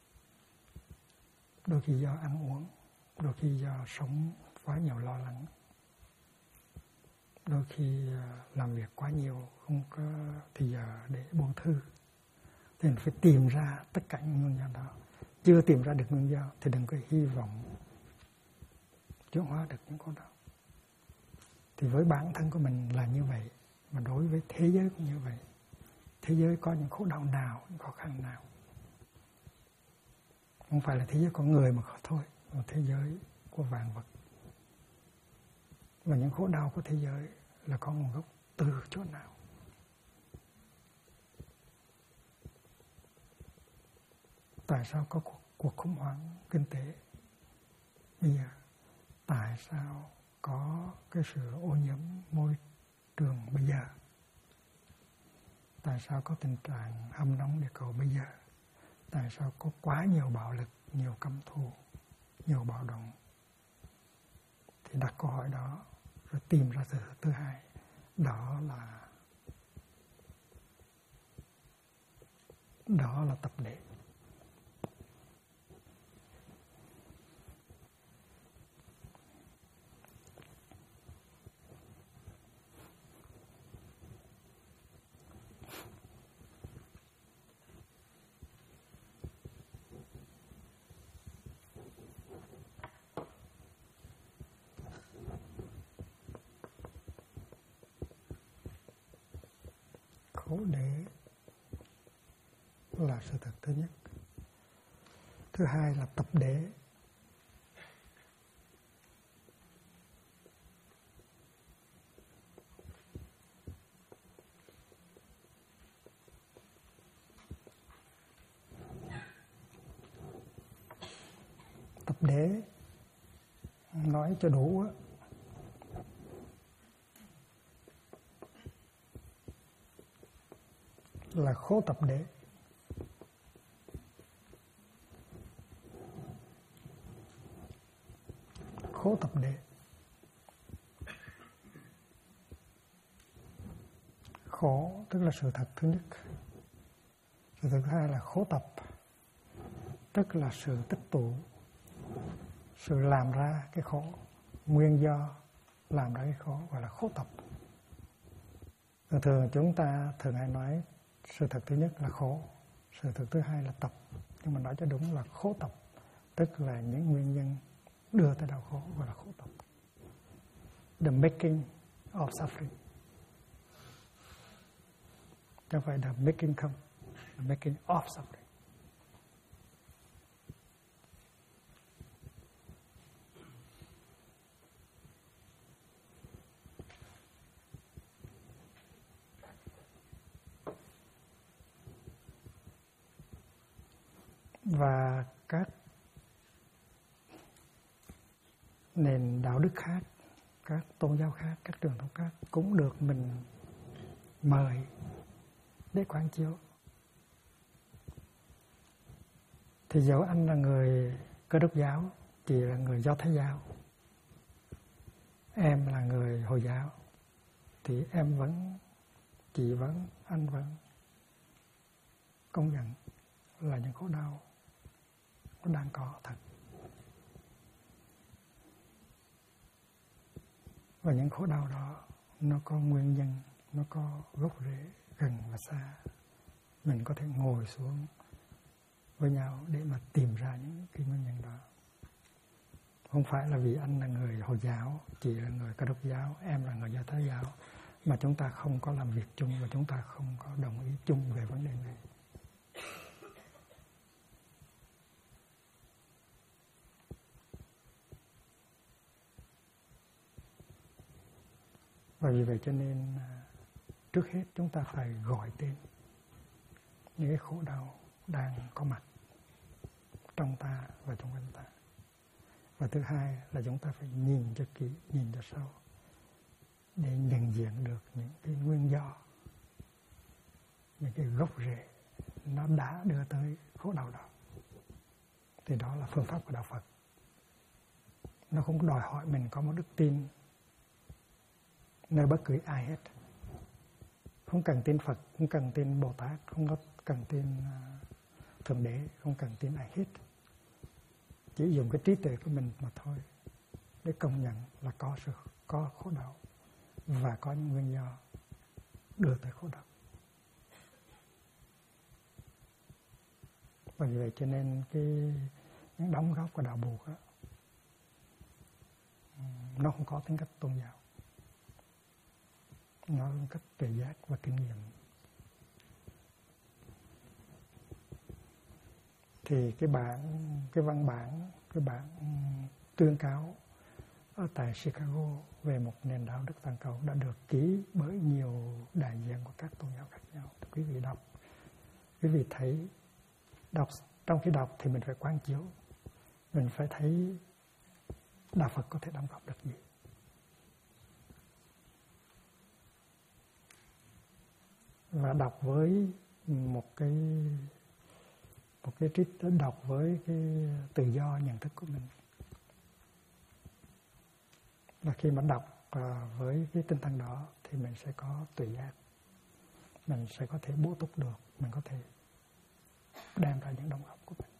Đôi khi do ăn uống, đôi khi do sống quá nhiều lo lắng, đôi khi làm việc quá nhiều, không có thì giờ để buông thư. Thì mình phải tìm ra tất cả những nguyên do đó. Chưa tìm ra được nguyên do thì đừng có hy vọng chuyển hóa được những khổ đau. Thì với bản thân của mình là như vậy, mà đối với thế giới cũng như vậy. Thế giới có những khổ đau nào, những khó khăn nào. Không phải là thế giới con người mà thôi, mà thế giới của vạn vật. Và những khổ đau của thế giới là có nguồn gốc từ chỗ nào? Tại sao có cuộc khủng hoảng kinh tế bây giờ? Tại sao có cái sự ô nhiễm môi trường bây giờ? Tại sao có tình trạng hâm nóng địa cầu bây giờ? Tại sao có quá nhiều bạo lực, nhiều căm thù, nhiều bạo động? Thì đặt câu hỏi đó rồi tìm ra sự thứ hai, đó là tập đế. Khổ đế là sự thật thứ nhất. Thứ hai là tập đế. Tập đế nói cho đủ á, là khổ tập đế. Khổ tập đế. Khổ tức là sự thật thứ nhất. Sự thật thứ hai là khổ tập, tức là sự tích tụ, sự làm ra cái khổ, nguyên do làm ra cái khổ gọi là khổ tập. Thường chúng ta thường hay nói sự thật thứ nhất là khổ, sự thật thứ hai là tập. Nhưng mà nói cho đúng là khổ tập, tức là những nguyên nhân đưa tới đau khổ gọi là khổ tập. The making of suffering. Chẳng phải the making come, the making of suffering. Và các nền đạo đức khác, các tôn giáo khác, các truyền thống khác cũng được mình mời để quán chiếu. Thì dẫu anh là người Cơ Đốc giáo, chị là người Do Thái giáo, em là người Hồi giáo, thì em vẫn, chị vẫn, anh vẫn công nhận là những khổ đau nó đang có thật. Và những khổ đau đó nó có nguyên nhân, nó có gốc rễ gần và xa. Mình có thể ngồi xuống với nhau để mà tìm ra những cái nguyên nhân đó. Không phải là vì anh là người Hồi giáo, chị là người Cơ đốc giáo, em là người Do Thái giáo, mà chúng ta không có làm việc chung và chúng ta không có đồng ý chung về vấn đề này. Và vì vậy cho nên trước hết chúng ta phải gọi tên những cái khổ đau đang có mặt trong ta và trong quanh ta. Và thứ hai là chúng ta phải nhìn cho kỹ, nhìn cho sâu để nhận diện được những cái nguyên do, những cái gốc rễ nó đã đưa tới khổ đau đó. Thì đó là phương pháp của Đạo Phật. Nó không đòi hỏi mình có một đức tin nơi bất cứ ai hết. Không cần tin Phật, không cần tin Bồ Tát, không cần tin Thượng Đế, không cần tin ai hết. Chỉ dùng cái trí tuệ của mình mà thôi để công nhận là có khổ đau và có những nguyên do đưa tới khổ đau. Và vì vậy cho nên những đóng góp của đạo Buộc đó, nó không có tính cách tôn giáo, nó là cách tuệ giác và kinh nghiệm. Thì cái văn bản tuyên cáo ở tại Chicago về một nền đạo đức toàn cầu đã được ký bởi nhiều đại diện của các tôn giáo khác nhau. Quý vị đọc, quý vị thấy trong khi đọc thì mình phải quán chiếu, mình phải thấy Đạo Phật có thể đóng góp được gì. Và đọc với một cái trí đọc với cái tự do nhận thức của mình. Và khi mà đọc với cái tinh thần đó thì mình sẽ có tuệ giác, mình sẽ có thể bố túc được, mình có thể đem ra những đóng góp của mình.